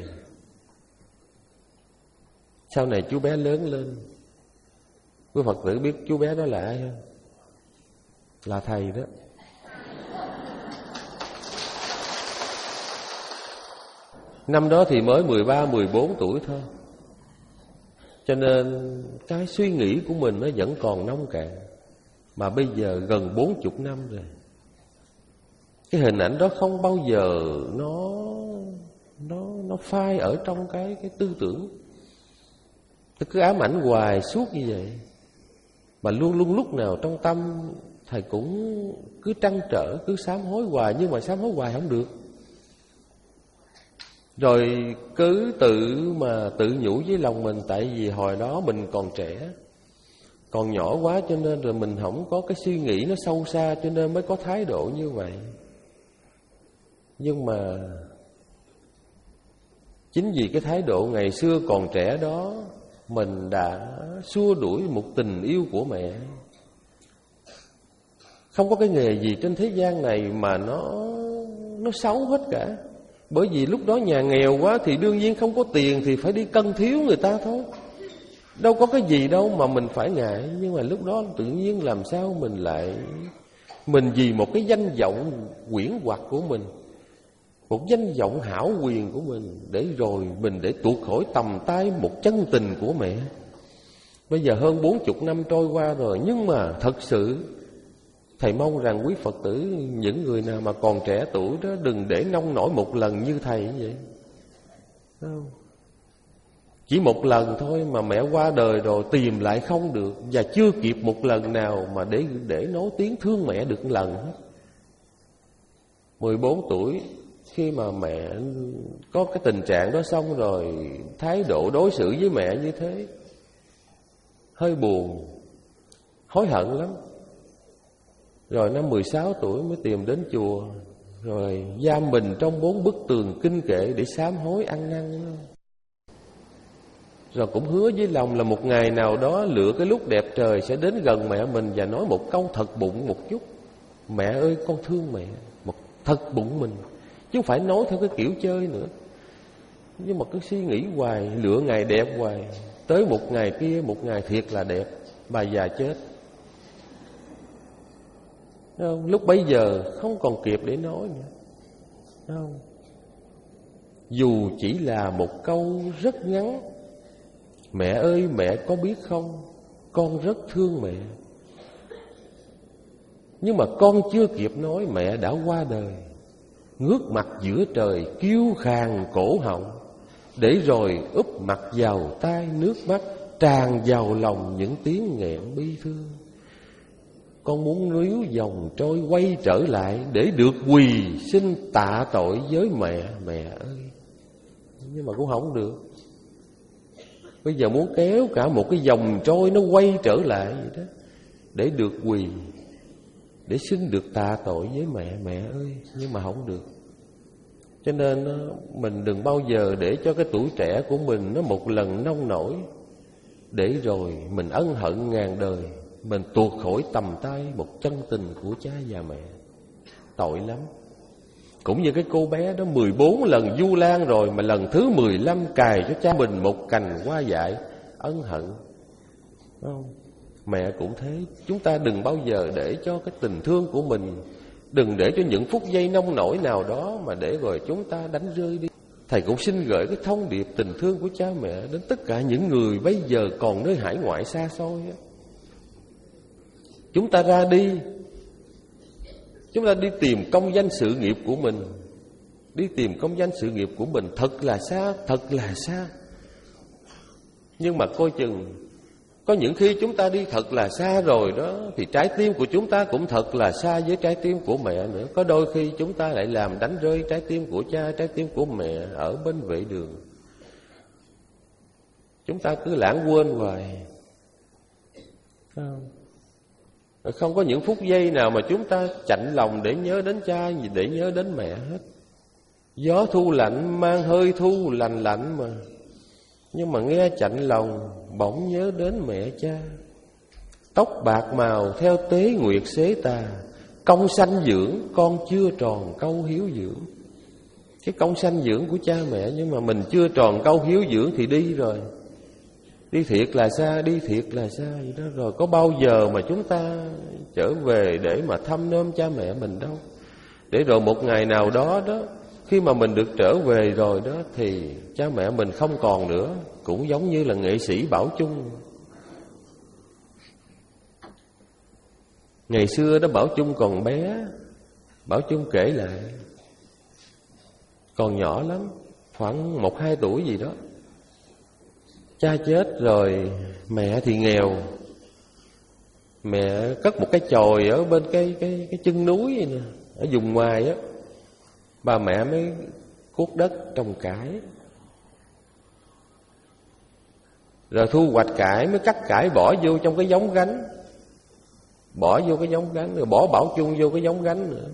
Sau này chú bé lớn lên, quý Phật tử biết chú bé đó là ai không? Là thầy đó. Năm đó thì mới mười ba, mười bốn tuổi thôi. Cho nên cái suy nghĩ của mình nó vẫn còn nông cạn. Mà bây giờ gần bốn chục năm rồi, cái hình ảnh đó không bao giờ nó nó nó phai ở trong cái cái tư tưởng. Tôi cứ ám ảnh hoài suốt như vậy. Mà luôn luôn lúc nào trong tâm thầy cũng cứ trăn trở, cứ sám hối hoài. Nhưng mà sám hối hoài không được. Rồi cứ tự mà tự nhủ với lòng mình, tại vì hồi đó mình còn trẻ, còn nhỏ quá, cho nên rồi mình không có cái suy nghĩ nó sâu xa, cho nên mới có thái độ như vậy. Nhưng mà chính vì cái thái độ ngày xưa còn trẻ đó, mình đã xua đuổi một tình yêu của mẹ. Không có cái nghề gì trên thế gian này mà nó nó xấu hết cả. Bởi vì lúc đó nhà nghèo quá thì đương nhiên không có tiền thì phải đi cân thiếu người ta thôi. Đâu có cái gì đâu mà mình phải ngại. Nhưng mà lúc đó tự nhiên làm sao mình lại, mình vì một cái danh vọng quyển hoặc của mình, một danh vọng hão quyền của mình, để rồi mình để tuột khỏi tầm tay một chân tình của mẹ. Bây giờ hơn bốn chục năm trôi qua rồi, nhưng mà thật sự Thầy mong rằng quý Phật tử, những người nào mà còn trẻ tuổi đó, đừng để nông nổi một lần như thầy như vậy. Không? Chỉ một lần thôi mà mẹ qua đời rồi tìm lại không được, và chưa kịp một lần nào mà để để nói tiếng thương mẹ được một lần hết. mười bốn tuổi khi mà mẹ có cái tình trạng đó xong rồi, thái độ đối xử với mẹ như thế, hơi buồn, hối hận lắm. Rồi năm mười sáu tuổi mới tìm đến chùa, rồi giam mình trong bốn bức tường kinh kệ để sám hối ăn năn. Rồi cũng hứa với lòng là một ngày nào đó lựa cái lúc đẹp trời sẽ đến gần mẹ mình và nói một câu thật bụng một chút: mẹ ơi, con thương mẹ. Một thật bụng mình, chứ không phải nói theo cái kiểu chơi nữa. Nhưng mà cứ suy nghĩ hoài, lựa ngày đẹp hoài. Tới một ngày kia, một ngày thiệt là đẹp, bà già chết. Không? Lúc bấy giờ không còn kịp để nói nữa. Không? Dù chỉ là một câu rất ngắn: mẹ ơi, mẹ có biết không, con rất thương mẹ. Nhưng mà con chưa kịp nói, mẹ đã qua đời, ngước mặt giữa trời kêu khàn cổ họng, để rồi úp mặt vào tai, nước mắt tràn vào lòng những tiếng nghẹn bi thương. Con muốn níu dòng trôi quay trở lại, để được quỳ xin tạ tội với mẹ. Mẹ ơi, nhưng mà cũng không được. Bây giờ muốn kéo cả một cái dòng trôi nó quay trở lại vậy đó, để được quỳ, để xin được tạ tội với mẹ. Mẹ ơi, nhưng mà không được. Cho nên mình đừng bao giờ để cho cái tuổi trẻ của mình nó một lần nông nổi, để rồi mình ân hận ngàn đời, mình tuột khỏi tầm tay một chân tình của cha và mẹ. Tội lắm. Cũng như cái cô bé đó mười bốn lần du lan rồi, mà lần thứ mười lăm cài cho cha mình một cành hoa dại, ân hận. Không? Mẹ cũng thế. Chúng ta đừng bao giờ để cho cái tình thương của mình, đừng để cho những phút giây nông nổi nào đó mà để rồi chúng ta đánh rơi đi. Thầy cũng xin gửi cái thông điệp tình thương của cha mẹ đến tất cả những người bây giờ còn nơi hải ngoại xa xôi. Chúng ta ra đi, chúng ta đi tìm công danh sự nghiệp của mình. Đi tìm công danh sự nghiệp của mình thật là xa, thật là xa. Nhưng mà coi chừng, có những khi chúng ta đi thật là xa rồi đó, thì trái tim của chúng ta cũng thật là xa với trái tim của mẹ nữa. Có đôi khi chúng ta lại làm đánh rơi trái tim của cha, trái tim của mẹ ở bên vệ đường. Chúng ta cứ lãng quên hoài. Không? Không có những phút giây nào mà chúng ta chạnh lòng để nhớ đến cha, để nhớ đến mẹ hết. Gió thu lạnh mang hơi thu lành lạnh mà, nhưng mà nghe chạnh lòng bỗng nhớ đến mẹ cha. Tóc bạc màu theo tế nguyệt xế tà, công sanh dưỡng con chưa tròn câu hiếu dưỡng. Cái công sanh dưỡng của cha mẹ, nhưng mà mình chưa tròn câu hiếu dưỡng thì đi rồi. Đi thiệt là xa, đi thiệt là xa vậy đó. Rồi có bao giờ mà chúng ta trở về để mà thăm nom cha mẹ mình đâu. Để rồi một ngày nào đó đó, khi mà mình được trở về rồi đó, thì cha mẹ mình không còn nữa. Cũng giống như là nghệ sĩ Bảo Chung. Ngày xưa đó Bảo Chung còn bé, Bảo Chung kể lại, còn nhỏ lắm, khoảng một hai tuổi gì đó. Cha chết rồi, mẹ thì nghèo. Mẹ cất một cái chòi ở bên cái cái cái chân núi này nè, ở vùng ngoài á. Bà mẹ mới cuốc đất trồng cải. Rồi thu hoạch cải mới cắt cải bỏ vô trong cái giống gánh. Bỏ vô cái giống gánh, rồi bỏ Bảo Chung vô cái giống gánh nữa.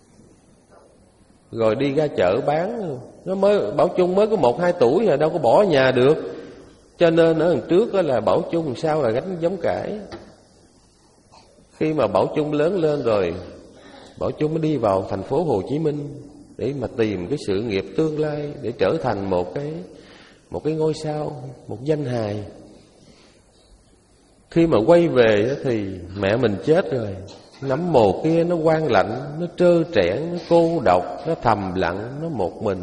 Rồi đi ra chợ bán. Nó mới Bảo Chung mới có một hai tuổi rồi, đâu có bỏ nhà được. Cho nên ở đằng trước đó là Bảo Chung, sau là gánh giống cải. Khi mà Bảo Chung lớn lên rồi, Bảo Chung mới đi vào thành phố Hồ Chí Minh để mà tìm cái sự nghiệp tương lai, để trở thành một cái một cái ngôi sao, một danh hài. Khi mà quay về thì mẹ mình chết rồi. Nấm mồ kia nó quang lạnh, nó trơ trẽn, nó cô độc, nó thầm lặng, nó một mình.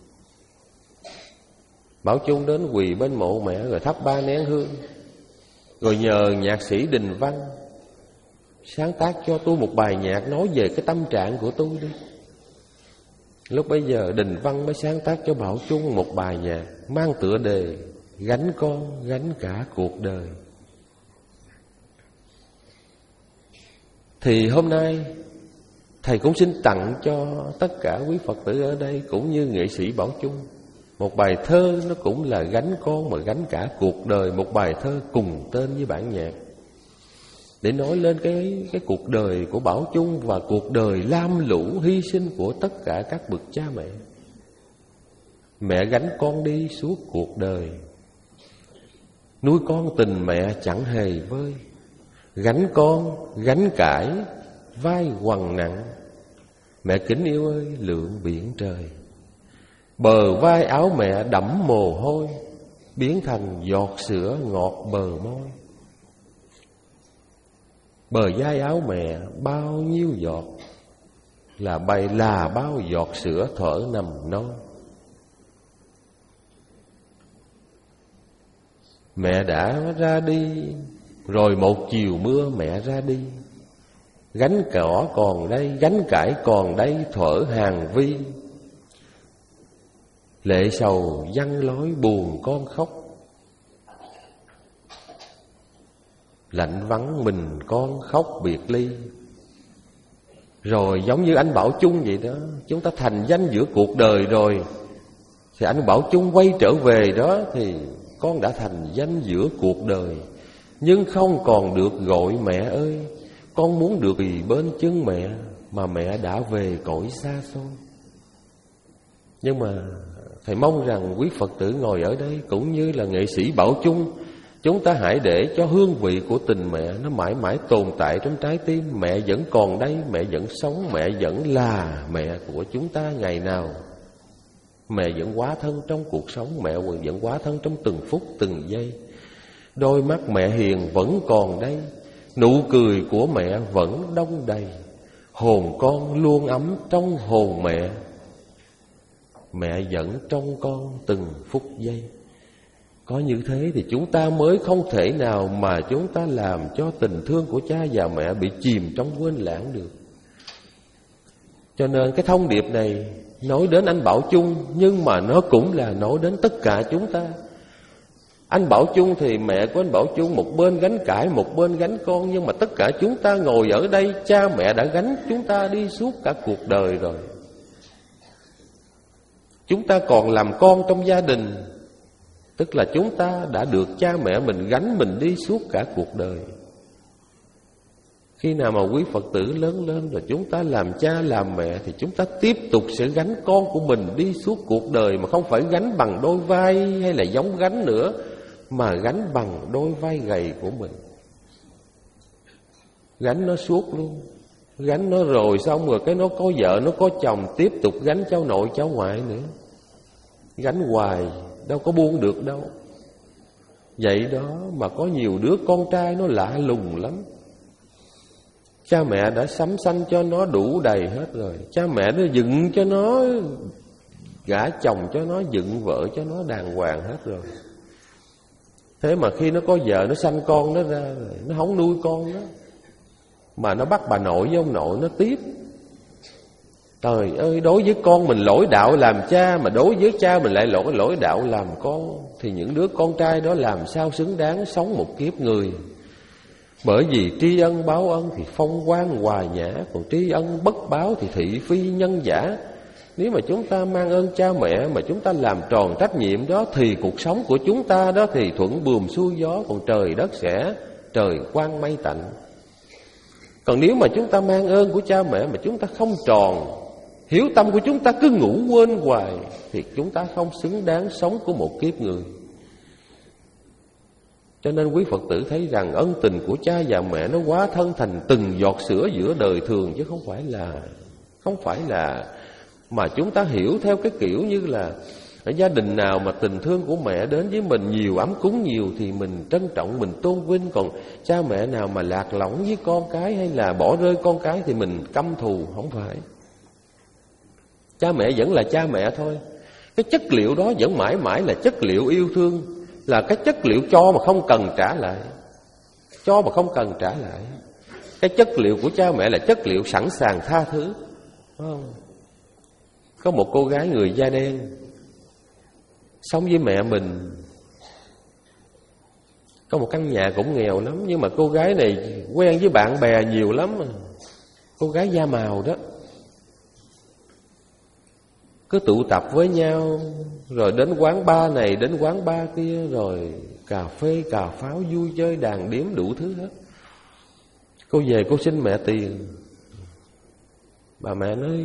Bảo Chung đến quỳ bên mộ mẹ rồi thắp ba nén hương, rồi nhờ nhạc sĩ Đình Văn sáng tác cho tôi một bài nhạc nói về cái tâm trạng của tôi đi. Lúc bấy giờ Đình Văn mới sáng tác cho Bảo Chung một bài nhạc mang tựa đề Gánh con, gánh cả cuộc đời. Thì hôm nay thầy cũng xin tặng cho tất cả quý Phật tử ở đây cũng như nghệ sĩ Bảo Chung một bài thơ, nó cũng là gánh con mà gánh cả cuộc đời, một bài thơ cùng tên với bản nhạc, để nói lên cái cái cuộc đời của Bảo Chung và cuộc đời lam lũ hy sinh của tất cả các bậc cha mẹ. Mẹ gánh con đi suốt cuộc đời, nuôi con tình mẹ chẳng hề vơi. Gánh con, gánh cãi, vai quằn nặng. Mẹ kính yêu ơi, lượng biển trời. Bờ vai áo mẹ đẫm mồ hôi, biến thành giọt sữa ngọt bờ môi. Bờ vai áo mẹ bao nhiêu giọt, là bay là bao giọt sữa thở nằm non. Mẹ đã ra đi, rồi một chiều mưa mẹ ra đi. Gánh cỏ còn đây, gánh cải còn đây thở hàng vi. Lệ sầu văng lối buồn con khóc, lạnh vắng mình con khóc biệt ly. Rồi giống như anh Bảo Chung vậy đó, chúng ta thành danh giữa cuộc đời rồi, thì anh Bảo Chung quay trở về đó, thì con đã thành danh giữa cuộc đời. Nhưng không còn được gọi mẹ ơi, con muốn được gì bên chân mẹ, mà mẹ đã về cõi xa xôi. Nhưng mà thầy mong rằng quý Phật tử ngồi ở đây cũng như là nghệ sĩ Bảo Chung, chúng ta hãy để cho hương vị của tình mẹ nó mãi mãi tồn tại trong trái tim. Mẹ vẫn còn đây, mẹ vẫn sống, mẹ vẫn là mẹ của chúng ta ngày nào. Mẹ vẫn hóa thân trong cuộc sống, mẹ vẫn hóa thân trong từng phút từng giây. Đôi mắt mẹ hiền vẫn còn đây, nụ cười của mẹ vẫn đong đầy. Hồn con luôn ấm trong hồn mẹ, mẹ vẫn trong con từng phút giây. Có như thế thì chúng ta mới không thể nào mà chúng ta làm cho tình thương của cha và mẹ bị chìm trong quên lãng được. Cho nên cái thông điệp này nói đến anh Bảo Chung, nhưng mà nó cũng là nói đến tất cả chúng ta. Anh Bảo Chung thì mẹ của anh Bảo Chung một bên gánh cãi, một bên gánh con. Nhưng mà tất cả chúng ta ngồi ở đây, cha mẹ đã gánh chúng ta đi suốt cả cuộc đời rồi. Chúng ta còn làm con trong gia đình, tức là chúng ta đã được cha mẹ mình gánh mình đi suốt cả cuộc đời. Khi nào mà quý Phật tử lớn lên rồi chúng ta làm cha làm mẹ, thì chúng ta tiếp tục sẽ gánh con của mình đi suốt cuộc đời, mà không phải gánh bằng đôi vai hay là giống gánh nữa, mà gánh bằng đôi vai gầy của mình. Gánh nó suốt luôn. Gánh nó rồi xong rồi cái nó có vợ, nó có chồng, tiếp tục gánh cháu nội cháu ngoại nữa. Gánh hoài, đâu có buông được đâu. Vậy đó mà có nhiều đứa con trai nó lạ lùng lắm. Cha mẹ đã sắm sanh cho nó đủ đầy hết rồi. Cha mẹ nó dựng cho nó, gả chồng cho nó, dựng vợ cho nó đàng hoàng hết rồi. Thế mà khi nó có vợ, nó sanh con nó ra rồi, nó không nuôi con đó, mà nó bắt bà nội với ông nội nó tiếp. Trời ơi, đối với con mình lỗi đạo làm cha, mà đối với cha mình lại lỗi lỗi đạo làm con, thì những đứa con trai đó làm sao xứng đáng sống một kiếp người. Bởi vì tri ân báo ân thì phong quang hòa nhã, còn tri ân bất báo thì thị phi nhân giả. Nếu mà chúng ta mang ơn cha mẹ mà chúng ta làm tròn trách nhiệm đó, thì cuộc sống của chúng ta đó thì thuận buồm xuôi gió, còn trời đất sẽ trời quang mây tạnh. Còn nếu mà chúng ta mang ơn của cha mẹ mà chúng ta không tròn, hiếu tâm của chúng ta cứ ngủ quên hoài, thì chúng ta không xứng đáng sống của một kiếp người. Cho nên quý Phật tử thấy rằng ân tình của cha và mẹ nó hóa thân thành từng giọt sữa giữa đời thường, chứ không phải là không phải là mà chúng ta hiểu theo cái kiểu như là ở gia đình nào mà tình thương của mẹ đến với mình nhiều, ấm cúng nhiều thì mình trân trọng, mình tôn vinh. Còn cha mẹ nào mà lạc lõng với con cái hay là bỏ rơi con cái thì mình căm thù, không phải. Cha mẹ vẫn là cha mẹ thôi. Cái chất liệu đó vẫn mãi mãi là chất liệu yêu thương, là cái chất liệu cho mà không cần trả lại. Cho mà không cần trả lại. Cái chất liệu của cha mẹ là chất liệu sẵn sàng tha thứ, phải không? Có một cô gái người da đen sống với mẹ mình, có một căn nhà cũng nghèo lắm, nhưng mà cô gái này quen với bạn bè nhiều lắm. Cô gái da màu đó, cứ tụ tập với nhau, rồi đến quán bar này, đến quán bar kia, rồi cà phê, cà pháo, vui chơi, đàn điếm, đủ thứ hết. Cô về cô xin mẹ tiền. Bà mẹ nói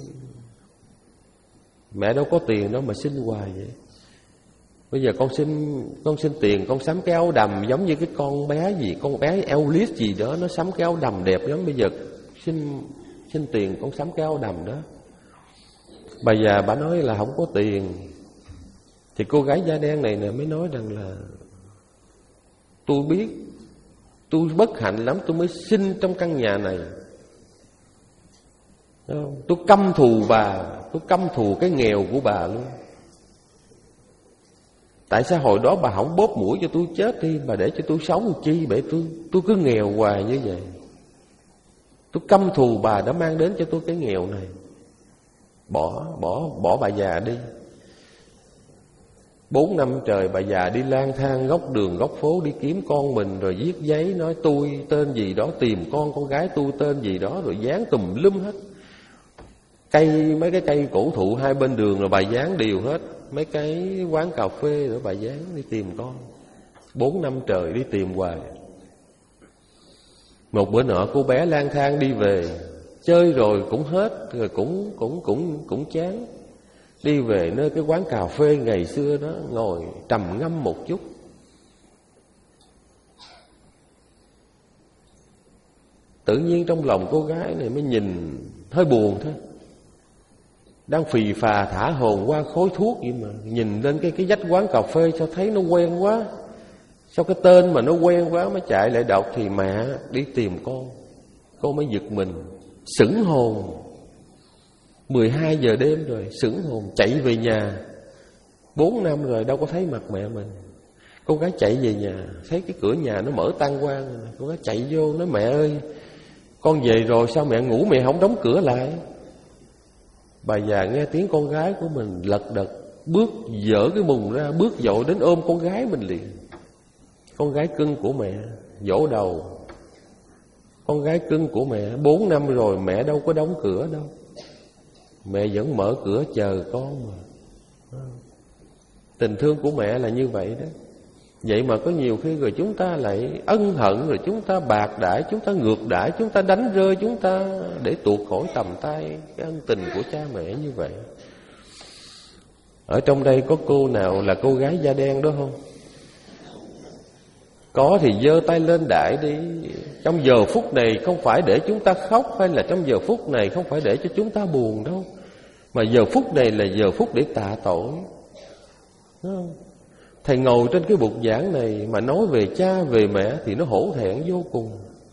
mẹ đâu có tiền đâu mà xin hoài vậy. Bây giờ con xin con xin tiền, con sắm cái áo đầm giống như cái con bé gì, con bé Elvis gì đó, nó sắm cái áo đầm đẹp lắm. Bây giờ xin xin tiền con sắm cái áo đầm đó. Bà già bà nói là không có tiền. Thì cô gái da đen này nè mới nói rằng là tôi biết tôi bất hạnh lắm, tôi mới sinh trong căn nhà này. Tôi căm thù bà, tôi căm thù cái nghèo của bà luôn. Tại sao hồi đó bà không bóp mũi cho tôi chết đi, bà để cho tôi sống chi, để tôi tôi cứ nghèo hoài như vậy. Tôi căm thù bà đã mang đến cho tôi cái nghèo này. Bỏ bỏ bỏ bà già đi. Bốn năm trời bà già đi lang thang góc đường góc phố đi kiếm con mình, rồi viết giấy nói tôi tên gì đó, tìm con con gái tôi tên gì đó, rồi dán tùm lum hết. Cây mấy cái cây cổ thụ hai bên đường rồi bà dán đều hết. Mấy cái quán cà phê rồi bà dán đi tìm con. Bốn năm trời đi tìm hoài. Một bữa nọ cô bé lang thang đi về, chơi rồi cũng hết, rồi cũng cũng cũng cũng chán. Đi về nơi cái quán cà phê ngày xưa đó, ngồi trầm ngâm một chút. Tự nhiên trong lòng cô gái này mới nhìn hơi buồn thôi. Đang phì phà thả hồn qua khói thuốc vậy mà nhìn lên cái cái vách quán cà phê sao thấy nó quen quá. Sao cái tên mà nó quen quá, mới chạy lại đọc thì mẹ đi tìm con. Cô mới giật mình, sững hồn. Mười hai giờ đêm rồi, sững hồn chạy về nhà. Bốn năm rồi đâu có thấy mặt mẹ mình. Cô gái chạy về nhà, thấy cái cửa nhà nó mở tang quang. Cô gái chạy vô nói mẹ ơi, con về rồi sao mẹ ngủ mẹ không đóng cửa lại? Bà già nghe tiếng con gái của mình lật đật, bước dở cái mùng ra, bước dội đến ôm con gái mình liền. Con gái cưng của mẹ, vỗ đầu. Con gái cưng của mẹ, bốn năm rồi mẹ đâu có đóng cửa đâu. Mẹ vẫn mở cửa chờ con mà. Tình thương của mẹ là như vậy đó. Vậy mà có nhiều khi rồi chúng ta lại ân hận, rồi chúng ta bạc đãi, chúng ta ngược đãi, chúng ta đánh rơi chúng ta để tuột khỏi tầm tay cái ân tình của cha mẹ như vậy. Ở trong đây có cô nào là cô gái da đen đó không? Có thì giơ tay lên đại đi. Trong giờ phút này không phải để chúng ta khóc, hay là trong giờ phút này không phải để cho chúng ta buồn đâu, mà giờ phút này là giờ phút để tạ tội. Đúng không? Thầy ngồi trên cái bục giảng này mà nói về cha về mẹ thì nó hổ thẹn vô cùng.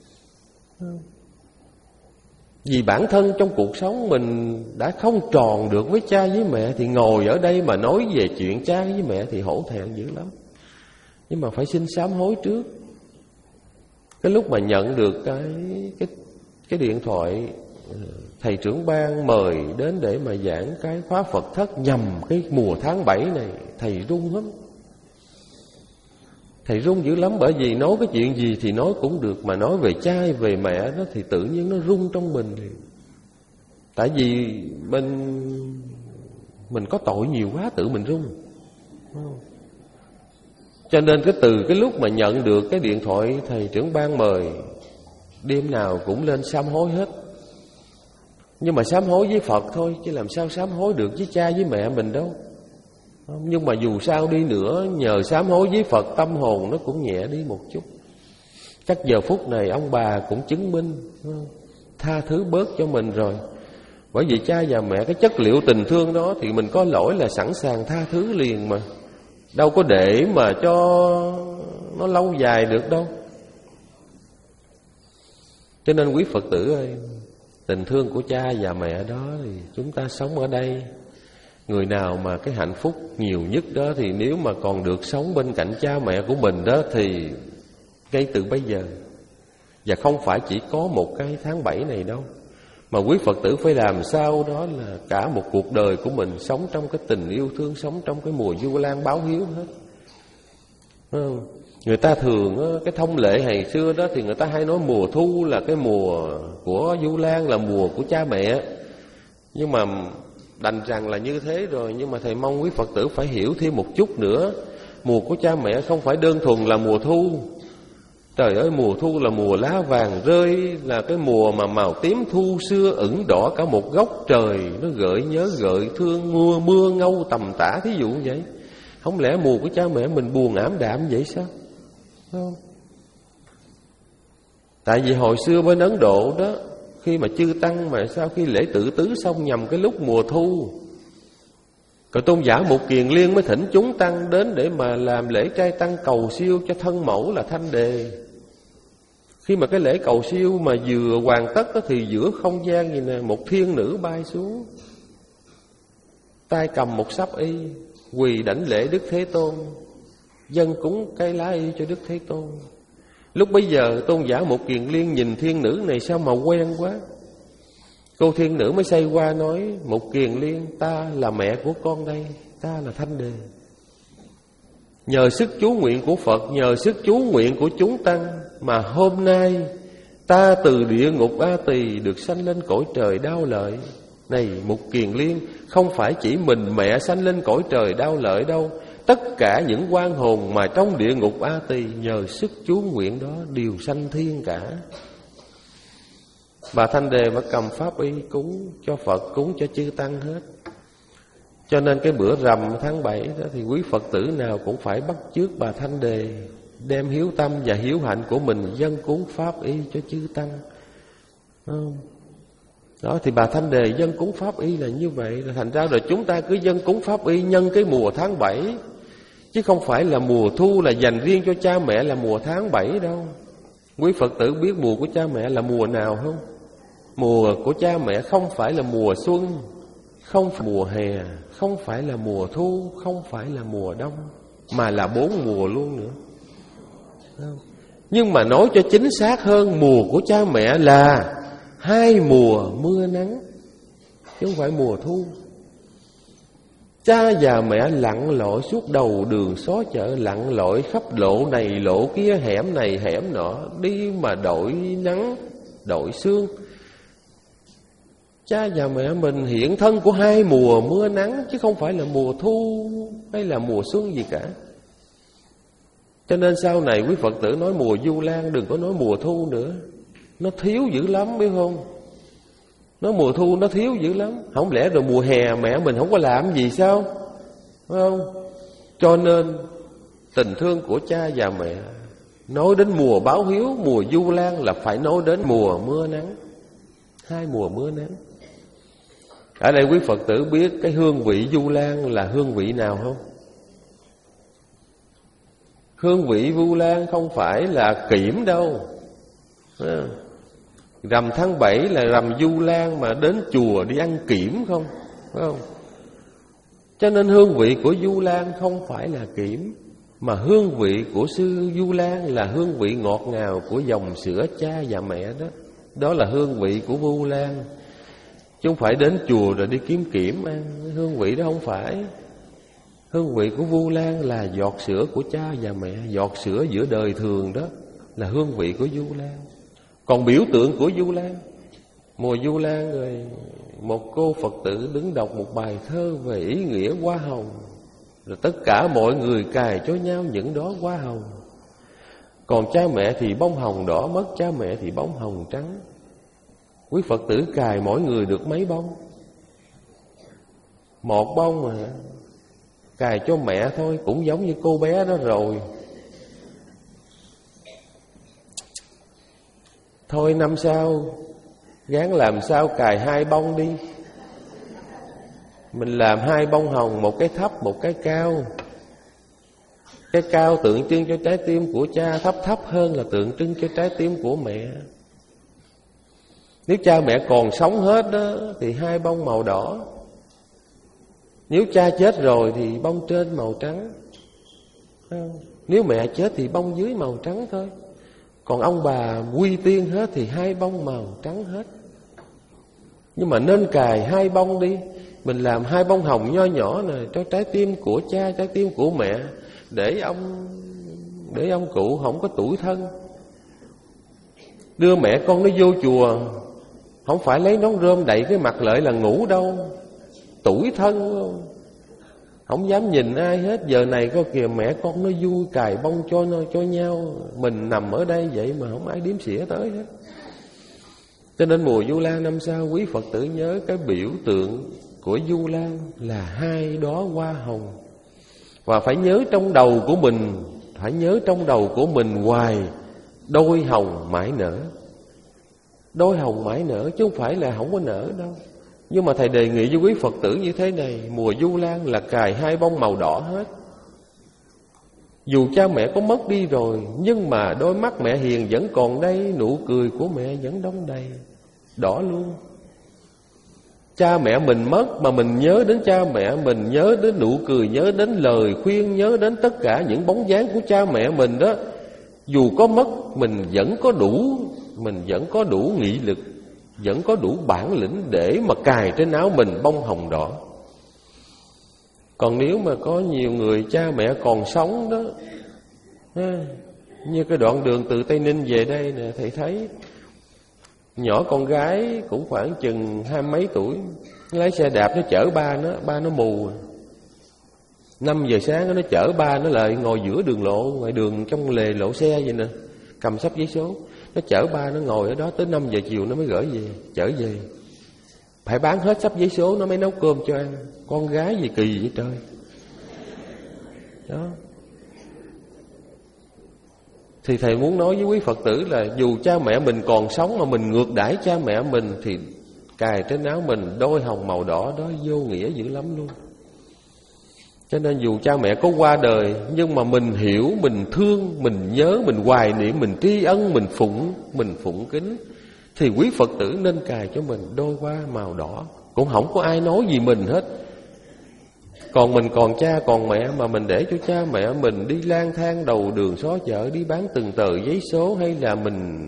Vì bản thân trong cuộc sống mình đã không tròn được với cha với mẹ, thì ngồi ở đây mà nói về chuyện cha với mẹ thì hổ thẹn dữ lắm. Nhưng mà phải xin sám hối trước. Cái lúc mà nhận được cái cái cái điện thoại thầy trưởng ban mời đến để mà giảng cái khóa Phật thất nhằm cái mùa tháng bảy này, thầy run lắm. Thầy run dữ lắm, bởi vì nói cái chuyện gì thì nói cũng được, mà nói về cha về mẹ đó thì tự nhiên nó run trong mình. Tại vì mình mình có tội nhiều quá, tự mình run. Cho nên cái từ cái lúc mà nhận được cái điện thoại thầy trưởng ban mời, đêm nào cũng lên sám hối hết. Nhưng mà sám hối với Phật thôi, chứ làm sao sám hối được với cha với mẹ mình đâu. Nhưng mà dù sao đi nữa, nhờ sám hối với Phật, tâm hồn nó cũng nhẹ đi một chút. Chắc giờ phút này ông bà cũng chứng minh tha thứ bớt cho mình rồi. Bởi vì cha và mẹ, cái chất liệu tình thương đó thì mình có lỗi là sẵn sàng tha thứ liền mà. Đâu có để mà cho nó lâu dài được đâu. Cho nên quý Phật tử ơi, tình thương của cha và mẹ đó thì chúng ta sống ở đây. Người nào mà cái hạnh phúc nhiều nhất đó thì nếu mà còn được sống bên cạnh cha mẹ của mình đó thì ngay từ bây giờ Và không phải chỉ có một cái tháng bảy này đâu, mà quý Phật tử phải làm sao đó là cả một cuộc đời của mình sống trong cái tình yêu thương, sống trong cái mùa Vu Lan báo hiếu hết. Người ta thường, cái thông lệ ngày xưa đó thì người ta hay nói mùa thu là cái mùa của Vu Lan, là mùa của cha mẹ. Nhưng mà đành rằng là như thế rồi, nhưng mà thầy mong quý Phật tử phải hiểu thêm một chút nữa. Mùa của cha mẹ không phải đơn thuần là mùa thu. Trời ơi, mùa thu là mùa lá vàng rơi, là cái mùa mà màu tím thu xưa ửng đỏ cả một góc trời. Nó gợi nhớ gợi thương, mưa mưa ngâu tầm tã, thí dụ như vậy. Không lẽ mùa của cha mẹ mình buồn ảm đạm vậy sao? Không. Tại vì hồi xưa bên Ấn Độ đó, khi mà chư tăng mà sau khi lễ tự tứ xong nhằm cái lúc mùa thu, rồi tôn giả Mục Kiền Liên mới thỉnh chúng tăng đến để mà làm lễ trai tăng cầu siêu cho thân mẫu là Thanh Đề. Khi mà cái lễ cầu siêu mà vừa hoàn tất đó, thì giữa không gian gì nè, một thiên nữ bay xuống, tay cầm một sắp y, quỳ đảnh lễ Đức Thế Tôn, dâng cúng cái lá y cho Đức Thế Tôn. Lúc bấy giờ tôn giả Mục Kiền Liên nhìn thiên nữ này sao mà quen quá. Cô thiên nữ mới xoay qua nói: Mục Kiền Liên, ta là mẹ của con đây, ta là Thanh Đề. Nhờ sức chú nguyện của Phật, nhờ sức chú nguyện của chúng tăng mà hôm nay ta từ địa ngục A Tỳ được sanh lên cõi trời Đao Lợi. Này Mục Kiền Liên, không phải chỉ mình mẹ sanh lên cõi trời Đao Lợi đâu, tất cả những oan hồn mà trong địa ngục A Tỳ nhờ sức chú nguyện đó đều sanh thiên cả. Bà Thanh Đề bà cầm pháp y cúng cho Phật, cúng cho chư tăng hết. Cho nên cái bữa rằm tháng bảy đó thì quý Phật tử nào cũng phải bắt chước bà Thanh Đề, đem hiếu tâm và hiếu hạnh của mình dâng cúng pháp y cho chư tăng. Không? Đó thì bà Thanh Đề dâng cúng pháp y là như vậy. Thành ra rồi chúng ta cứ dâng cúng pháp y nhân cái mùa tháng bảy, chứ không phải là mùa thu là dành riêng cho cha mẹ là mùa tháng bảy đâu. Quý Phật tử biết mùa của cha mẹ là mùa nào không? Mùa của cha mẹ không phải là mùa xuân, không phải mùa hè, không phải là mùa thu, không phải là mùa đông, mà là bốn mùa luôn nữa. Nhưng mà nói cho chính xác hơn, mùa của cha mẹ là hai mùa mưa nắng, chứ không phải mùa thu. Cha và mẹ lặn lội suốt đầu đường xó chợ, lặn lội khắp lộ này lộ kia, hẻm này hẻm nọ, đi mà đội nắng đội sương. Cha và mẹ mình hiện thân của hai mùa mưa nắng, chứ không phải là mùa thu hay là mùa xuân gì cả. Cho nên sau này quý Phật tử nói mùa Vu Lan, đừng có nói mùa thu nữa. Nó thiếu dữ lắm, biết không? Nói mùa thu nó thiếu dữ lắm. Không lẽ rồi mùa hè mẹ mình không có làm gì sao? Phải không? Cho nên tình thương của cha và mẹ, nói đến mùa báo hiếu, mùa Vu Lan là phải nói đến mùa mưa nắng. Hai mùa mưa nắng. Ở đây quý Phật tử biết cái hương vị Vu Lan là hương vị nào không? Hương vị Vu Lan không phải là kiểm đâu. Rằm tháng bảy là rằm Vu Lan mà đến chùa đi ăn kiểm không? Phải không? Cho nên hương vị của Vu Lan không phải là kiểm, mà hương vị của sư Vu Lan là hương vị ngọt ngào của dòng sữa cha và mẹ đó. Đó là hương vị của Vu Lan, chứ không phải đến chùa rồi đi kiếm kiểm ăn. Hương vị đó không phải. Hương vị của Vu Lan là giọt sữa của cha và mẹ, giọt sữa giữa đời thường đó là hương vị của Vu Lan. Còn biểu tượng của Vu Lan, mùa Vu Lan rồi một cô Phật tử đứng đọc một bài thơ về ý nghĩa hoa hồng, rồi tất cả mọi người cài cho nhau những đóa hoa hồng. Còn cha mẹ thì bông hồng đỏ, mất cha mẹ thì bông hồng trắng. Quý Phật tử cài mỗi người được mấy bông? Một bông mà cài cho mẹ thôi, cũng giống như cô bé đó rồi. Thôi năm sau gán làm sao cài hai bông đi. Mình làm hai bông hồng, một cái thấp một cái cao. Cái cao tượng trưng cho trái tim của cha, thấp thấp hơn là tượng trưng cho trái tim của mẹ. Nếu cha mẹ còn sống hết đó thì hai bông màu đỏ. Nếu cha chết rồi thì bông trên màu trắng. Nếu mẹ chết thì bông dưới màu trắng thôi. Còn ông bà quy tiên hết thì hai bông màu trắng hết. Nhưng mà nên cài hai bông đi. Mình làm hai bông hồng nho nhỏ này cho trái tim của cha, trái tim của mẹ, để ông để ông cụ không có tủi thân. Đưa mẹ con nó vô chùa, không phải lấy nón rơm đậy cái mặt lợi là ngủ đâu. Tủi thân, không dám nhìn ai hết. Giờ này có kìa mẹ con nó vui cài bông cho nó cho nhau, mình nằm ở đây vậy mà không ai đếm xỉa tới hết. Cho nên mùa Vu Lan năm sau, quý Phật tử nhớ cái biểu tượng của Vu Lan là hai đóa hoa hồng. Và phải nhớ trong đầu của mình, phải nhớ trong đầu của mình hoài, đôi hồng mãi nở. Đôi hồng mãi nở chứ không phải là không có nở đâu. Nhưng mà thầy đề nghị với quý Phật tử như thế này, mùa Vu Lan là cài hai bông màu đỏ hết. Dù cha mẹ có mất đi rồi, nhưng mà đôi mắt mẹ hiền vẫn còn đây, nụ cười của mẹ vẫn đong đầy, đỏ luôn. Cha mẹ mình mất mà mình nhớ đến cha mẹ mình, nhớ đến nụ cười, nhớ đến lời khuyên, nhớ đến tất cả những bóng dáng của cha mẹ mình đó. Dù có mất, mình vẫn có đủ, mình vẫn có đủ nghị lực, vẫn có đủ bản lĩnh để mà cài trên áo mình bông hồng đỏ. Còn nếu mà có nhiều người cha mẹ còn sống đó, như cái đoạn đường từ Tây Ninh về đây nè, thầy thấy nhỏ con gái cũng khoảng chừng hai mấy tuổi, lái xe đạp nó chở ba nó, ba nó mù. Năm giờ sáng nó chở ba nó lại ngồi giữa đường lộ, ngoài đường trong lề lộ xe vậy nè, cầm sắp giấy số. Nó chở ba nó ngồi ở đó tới năm giờ chiều nó mới gửi về, chở về. Phải bán hết sắp giấy số nó mới nấu cơm cho ăn. Con gái gì kỳ vậy trời. Đó. Thì thầy muốn nói với quý Phật tử là dù cha mẹ mình còn sống mà mình ngược đãi cha mẹ mình thì cài trên áo mình đôi hồng màu đỏ đó vô nghĩa dữ lắm luôn. Cho nên dù cha mẹ có qua đời, nhưng mà mình hiểu, mình thương, mình nhớ, mình hoài niệm, mình tri ân, mình phụng, mình phụng kính, thì quý Phật tử nên cài cho mình đôi hoa màu đỏ. Cũng không có ai nói gì mình hết. Còn mình còn cha còn mẹ mà mình để cho cha mẹ mình đi lang thang đầu đường xó chợ, đi bán từng tờ giấy số, hay là mình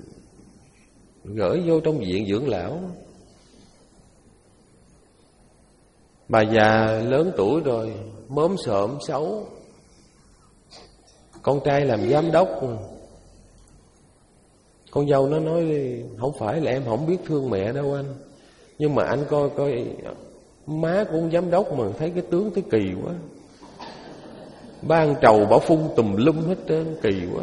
gửi vô trong viện dưỡng lão. Bà già lớn tuổi rồi, mớm xộm xấu, con trai làm giám đốc. Con dâu nó nói không phải là em không biết thương mẹ đâu anh, nhưng mà anh coi coi má của ông giám đốc mà thấy cái tướng thấy kỳ quá. Ban trầu bảo phun tùm lum hết trơn, kỳ quá.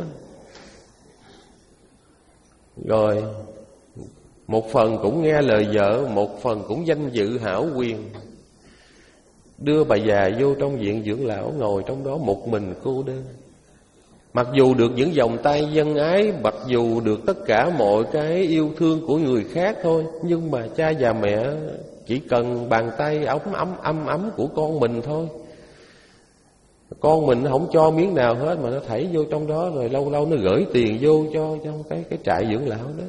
Rồi một phần cũng nghe lời vợ, một phần cũng danh dự hão quyền. Đưa bà già vô trong viện dưỡng lão, ngồi trong đó một mình cô đơn. Mặc dù được những vòng tay dân ái, mặc dù được tất cả mọi cái yêu thương của người khác thôi, nhưng mà cha và mẹ chỉ cần bàn tay ấm ấm ấm ấm của con mình thôi. Con mình nó không cho miếng nào hết mà nó thảy vô trong đó, rồi lâu lâu nó gửi tiền vô cho trong cái cái trại dưỡng lão đó.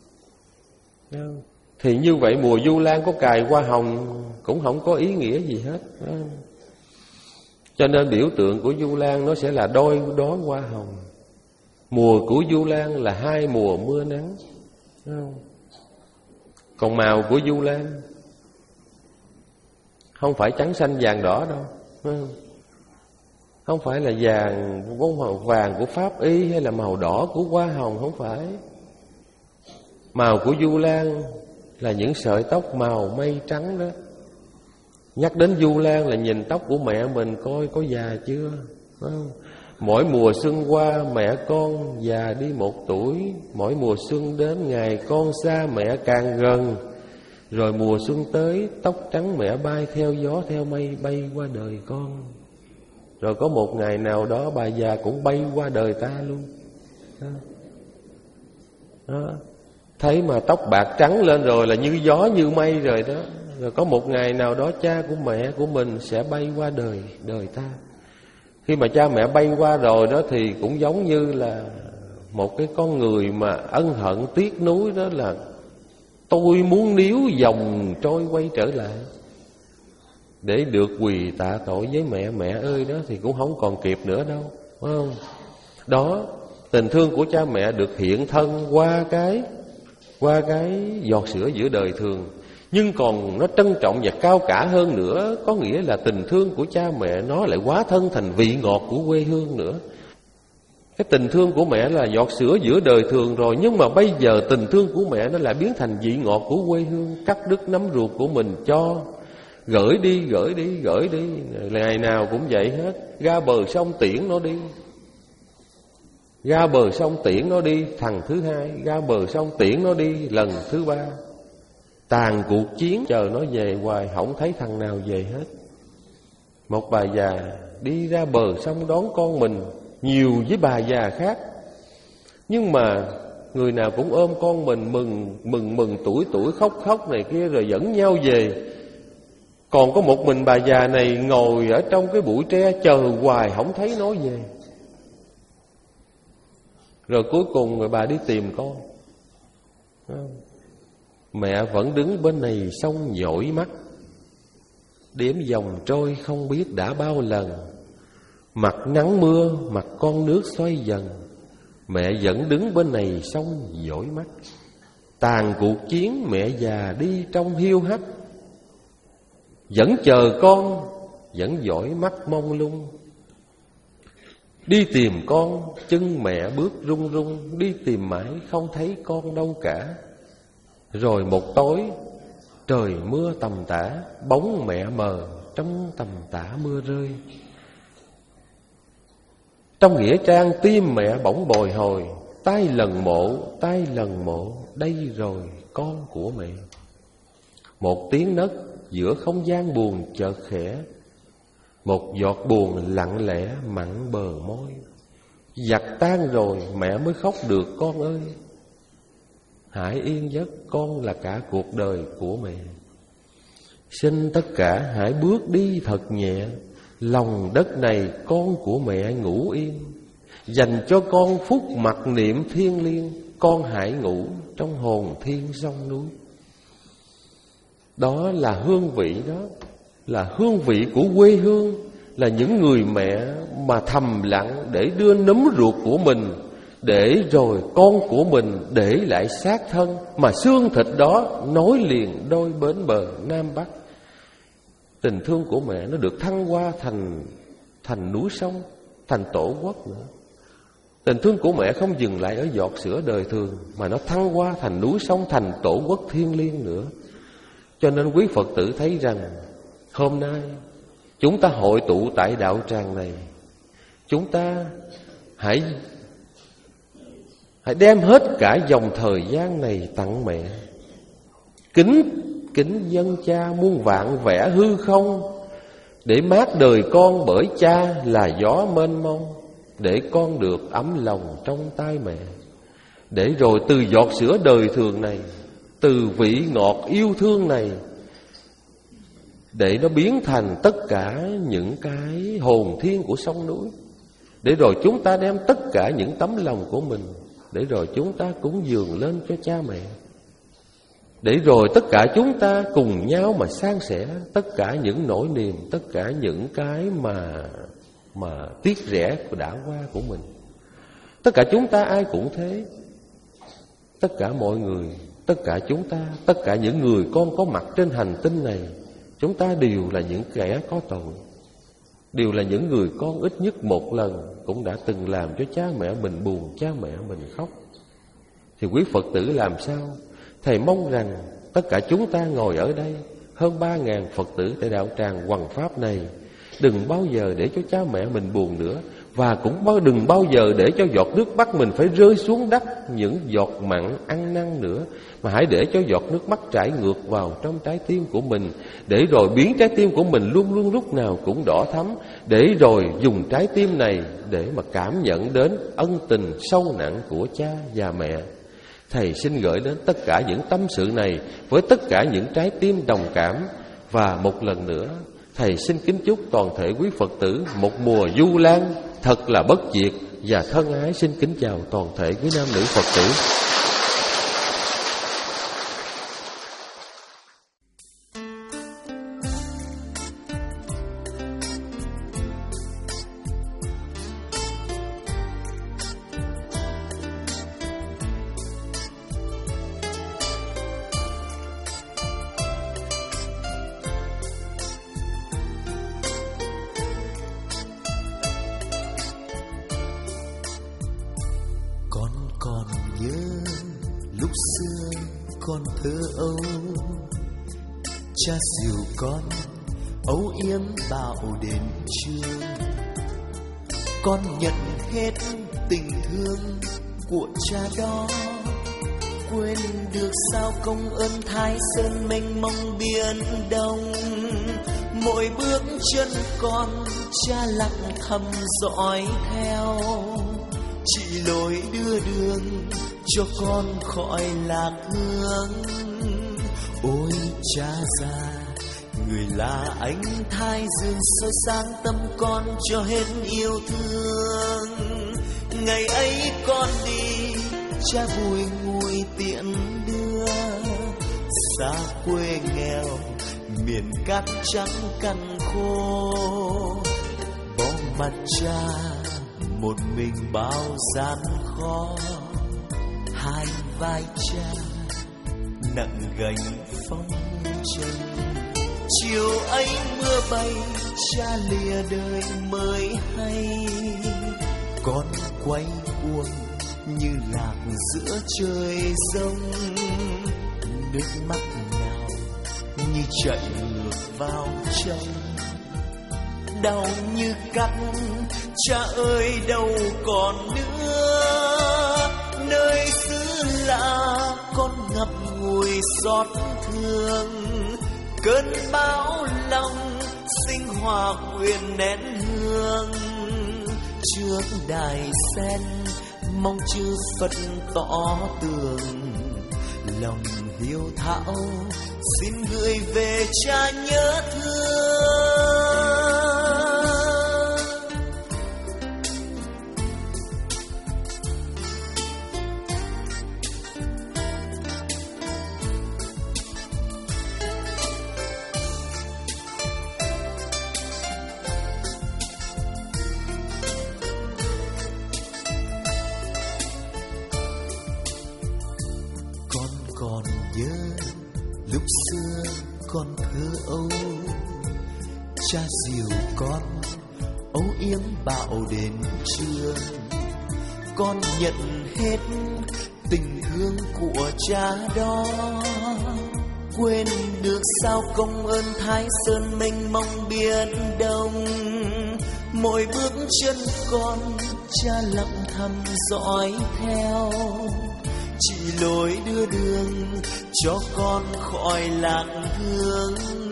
Thì như vậy mùa Vu Lan có cài hoa hồng cũng không có ý nghĩa gì hết. Cho nên biểu tượng của Vu Lan nó sẽ là đôi đóa hoa hồng. Mùa của Vu Lan là hai mùa mưa nắng. Còn màu của Vu Lan không phải trắng xanh vàng đỏ đâu. Không phải là vàng màu vàng của pháp y hay là màu đỏ của hoa hồng, không phải. Màu của Vu Lan là những sợi tóc màu mây trắng đó. Nhắc đến Vu Lan là nhìn tóc của mẹ mình coi có già chưa, phải không? Mỗi mùa xuân qua mẹ con già đi một tuổi, mỗi mùa xuân đến ngày con xa mẹ càng gần. Rồi mùa xuân tới tóc trắng mẹ bay theo gió theo mây bay qua đời con. Rồi có một ngày nào đó bà già cũng bay qua đời ta luôn. Đó. Đó. Thấy mà tóc bạc trắng lên rồi là như gió như mây rồi đó. Rồi có một ngày nào đó cha của mẹ của mình sẽ bay qua đời đời ta. Khi mà cha mẹ bay qua rồi đó thì cũng giống như là một cái con người mà ân hận tiếc nuối đó, là tôi muốn níu dòng trôi quay trở lại để được quỳ tạ tội với mẹ. Mẹ ơi đó thì cũng không còn kịp nữa đâu, phải không? Đó Tình thương của cha mẹ được hiện thân qua cái qua cái giọt sữa giữa đời thường. Nhưng còn nó trân trọng và cao cả hơn nữa, có nghĩa là tình thương của cha mẹ nó lại hóa thân thành vị ngọt của quê hương nữa. Cái tình thương của mẹ là giọt sữa giữa đời thường rồi, nhưng mà bây giờ tình thương của mẹ nó lại biến thành vị ngọt của quê hương. Cắt đứt nắm ruột của mình cho, gửi đi, gửi đi, gửi đi. Ngày nào cũng vậy hết. Ra bờ sông tiễn nó đi, ra bờ sông tiễn nó đi thằng thứ hai, ra bờ sông tiễn nó đi lần thứ ba. Tàn cuộc chiến chờ nó về hoài, không thấy thằng nào về hết. Một bà già đi ra bờ sông đón con mình, nhiều với bà già khác, nhưng mà người nào cũng ôm con mình, mừng mừng mừng tuổi tuổi khóc khóc này kia, rồi dẫn nhau về. Còn có một mình bà già này ngồi ở trong cái bụi tre chờ hoài, không thấy nó về. Rồi cuối cùng người bà đi tìm con. Mẹ vẫn đứng bên này sông dõi mắt, đếm dòng trôi không biết đã bao lần. Mặt nắng mưa, mặt con nước xoay dần, mẹ vẫn đứng bên này sông dõi mắt. Tàn cuộc chiến mẹ già đi trong hiu hắt, vẫn chờ con, vẫn dõi mắt mông lung. Đi tìm con, chân mẹ bước run run, đi tìm mãi không thấy con đâu cả. Rồi một tối, trời mưa tầm tã, bóng mẹ mờ trong tầm tã mưa rơi. Trong nghĩa trang tim mẹ bỗng bồi hồi, tay lần mộ, tay lần mộ, đây rồi con của mẹ. Một tiếng nấc giữa không gian buồn chợt khẽ, một giọt buồn lặng lẽ mặn bờ môi. Giặc tan rồi mẹ mới khóc được con ơi, hãy yên giấc, con là cả cuộc đời của mẹ. Xin tất cả hãy bước đi thật nhẹ, lòng đất này con của mẹ ngủ yên. Dành cho con phút mặc niệm thiêng liêng, con hãy ngủ trong hồn thiên sông núi. Đó là hương vị, đó là hương vị của quê hương, là những người mẹ mà thầm lặng để đưa nấm ruột của mình, để rồi con của mình để lại xác thân, mà xương thịt đó nối liền đôi bến bờ Nam Bắc. Tình thương của mẹ nó được thăng hoa thành thành núi sông, thành tổ quốc nữa. Tình thương của mẹ không dừng lại ở giọt sữa đời thường, mà nó thăng hoa thành núi sông, thành tổ quốc thiêng liêng nữa. Cho nên quý Phật tử thấy rằng hôm nay chúng ta hội tụ tại đạo tràng này, chúng ta hãy hãy đem hết cả dòng thời gian này tặng mẹ. Kính kính dân cha muôn vạn vẻ hư không, để mát đời con bởi cha là gió mênh mông, để con được ấm lòng trong tay mẹ. Để rồi từ giọt sữa đời thường này, từ vị ngọt yêu thương này, để nó biến thành tất cả những cái hồn thiên của sông núi. Để rồi chúng ta đem tất cả những tấm lòng của mình, để rồi chúng ta cúng dường lên cho cha mẹ. Để rồi tất cả chúng ta cùng nhau mà san sẻ tất cả những nỗi niềm, tất cả những cái mà mà tiếc rẻ của đã qua của mình. Tất cả chúng ta ai cũng thế. Tất cả mọi người, tất cả chúng ta, tất cả những người con có mặt trên hành tinh này, chúng ta đều là những kẻ có tội, đều là những người con ít nhất một lần cũng đã từng làm cho cha mẹ mình buồn, cha mẹ mình khóc. Thì quý Phật tử làm sao? Thầy mong rằng tất cả chúng ta ngồi ở đây, hơn ba ngàn Phật tử tại đạo tràng Hoằng Pháp này, đừng bao giờ để cho cha mẹ mình buồn nữa. Và cũng bao, đừng bao giờ để cho giọt nước mắt mình phải rơi xuống đất những giọt mặn ăn năn nữa. Mà hãy để cho giọt nước mắt trải ngược vào trong trái tim của mình, để rồi biến trái tim của mình luôn luôn lúc nào cũng đỏ thắm. Để rồi dùng trái tim này để mà cảm nhận đến ân tình sâu nặng của cha và mẹ. Thầy xin gửi đến tất cả những tâm sự này với tất cả những trái tim đồng cảm. Và một lần nữa, thầy xin kính chúc toàn thể quý Phật tử một mùa du lan thật là bất diệt. Và thân ái xin kính chào toàn thể quý nam nữ Phật tử. con thơ ấu, cha dìu con âu yếm bạo đến trường. Con nhận hết tình thương của cha đó, quên được sao công ơn Thái Sơn mênh mông biển Đông. Mỗi bước chân con cha lặng thầm dõi theo, chỉ lối đưa đường cho con khỏi lạc hướng. Ôi cha già, người là ánh thái dương soi sáng tâm con cho hết yêu thương. Ngày ấy con đi, cha vui ngùi tiễn đưa, xa quê nghèo miền cát trắng cằn khô. Bỏ mặt cha một mình bao gian khó, hai vai cha nặng gánh phong trần. Chiều ấy mưa bay, cha lìa đời mới hay, con quay cuồng như lạc giữa trời rông. Nước mắt nào như chạy ngược vào trong, đau như cắt, cha ơi đâu còn nữa. Nơi xứ lạ con ngập ngùi xót thương, cơn bão lòng sinh hòa quyền nén hương. Trước đài sen mong chư Phật tỏ tường, lòng hiếu thảo xin gửi về cha nhớ thương. Còn nhớ lúc xưa con thơ ấu, cha dìu con âu yếm bạo đến trường. Con nhận hết tình thương của cha đó, quên được sao công ơn Thái Sơn mênh mông biển Đông. Mỗi bước chân con cha lặng thầm dõi theo, chỉ lối đưa đường cho con khỏi lạc hướng.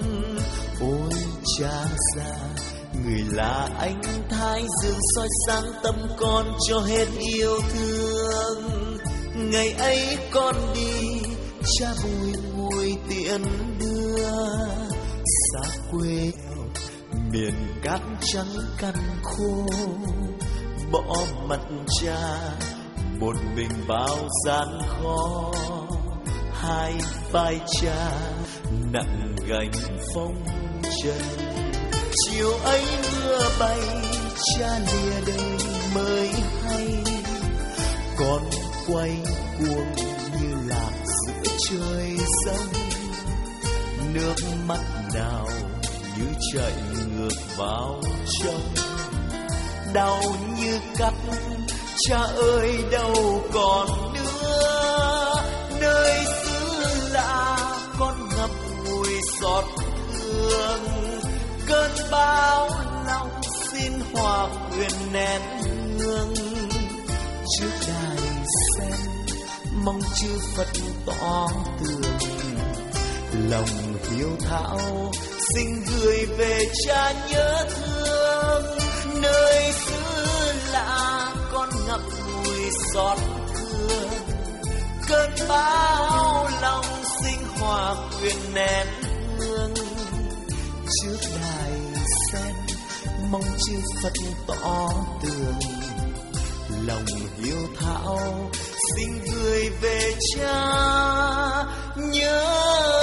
Ôi cha già, người là ánh thái dương soi sáng tâm con cho hết yêu thương. Ngày ấy con đi, cha vui ngùi tiễn đưa, xa quê miền cát trắng cằn khô. Bỏ mặt cha một mình bao gian khó, hai vai cha nặng gánh phong trần. Chiều ấy mưa bay, cha lìa đời mới hay, con quay cuồng như lạc giữa trời rông. Nước mắt nào như chạy ngược vào trong, đau như cắt, cha ơi đâu còn nữa. Nơi xứ lạ con ngập ngùi xót thương, cơn bão lòng xin hòa quyền nén hương. Trước đài sen mong chư Phật tỏ tường, lòng hiếu thảo xin gửi về cha nhớ thương. Nơi xứ lạ con ngập ngùi xót thương, cơn bão lòng sinh hòa quyền nén hương. Trước đài sen mong chư Phật tỏ tường, lòng hiếu thảo xin gửi về cha nhớ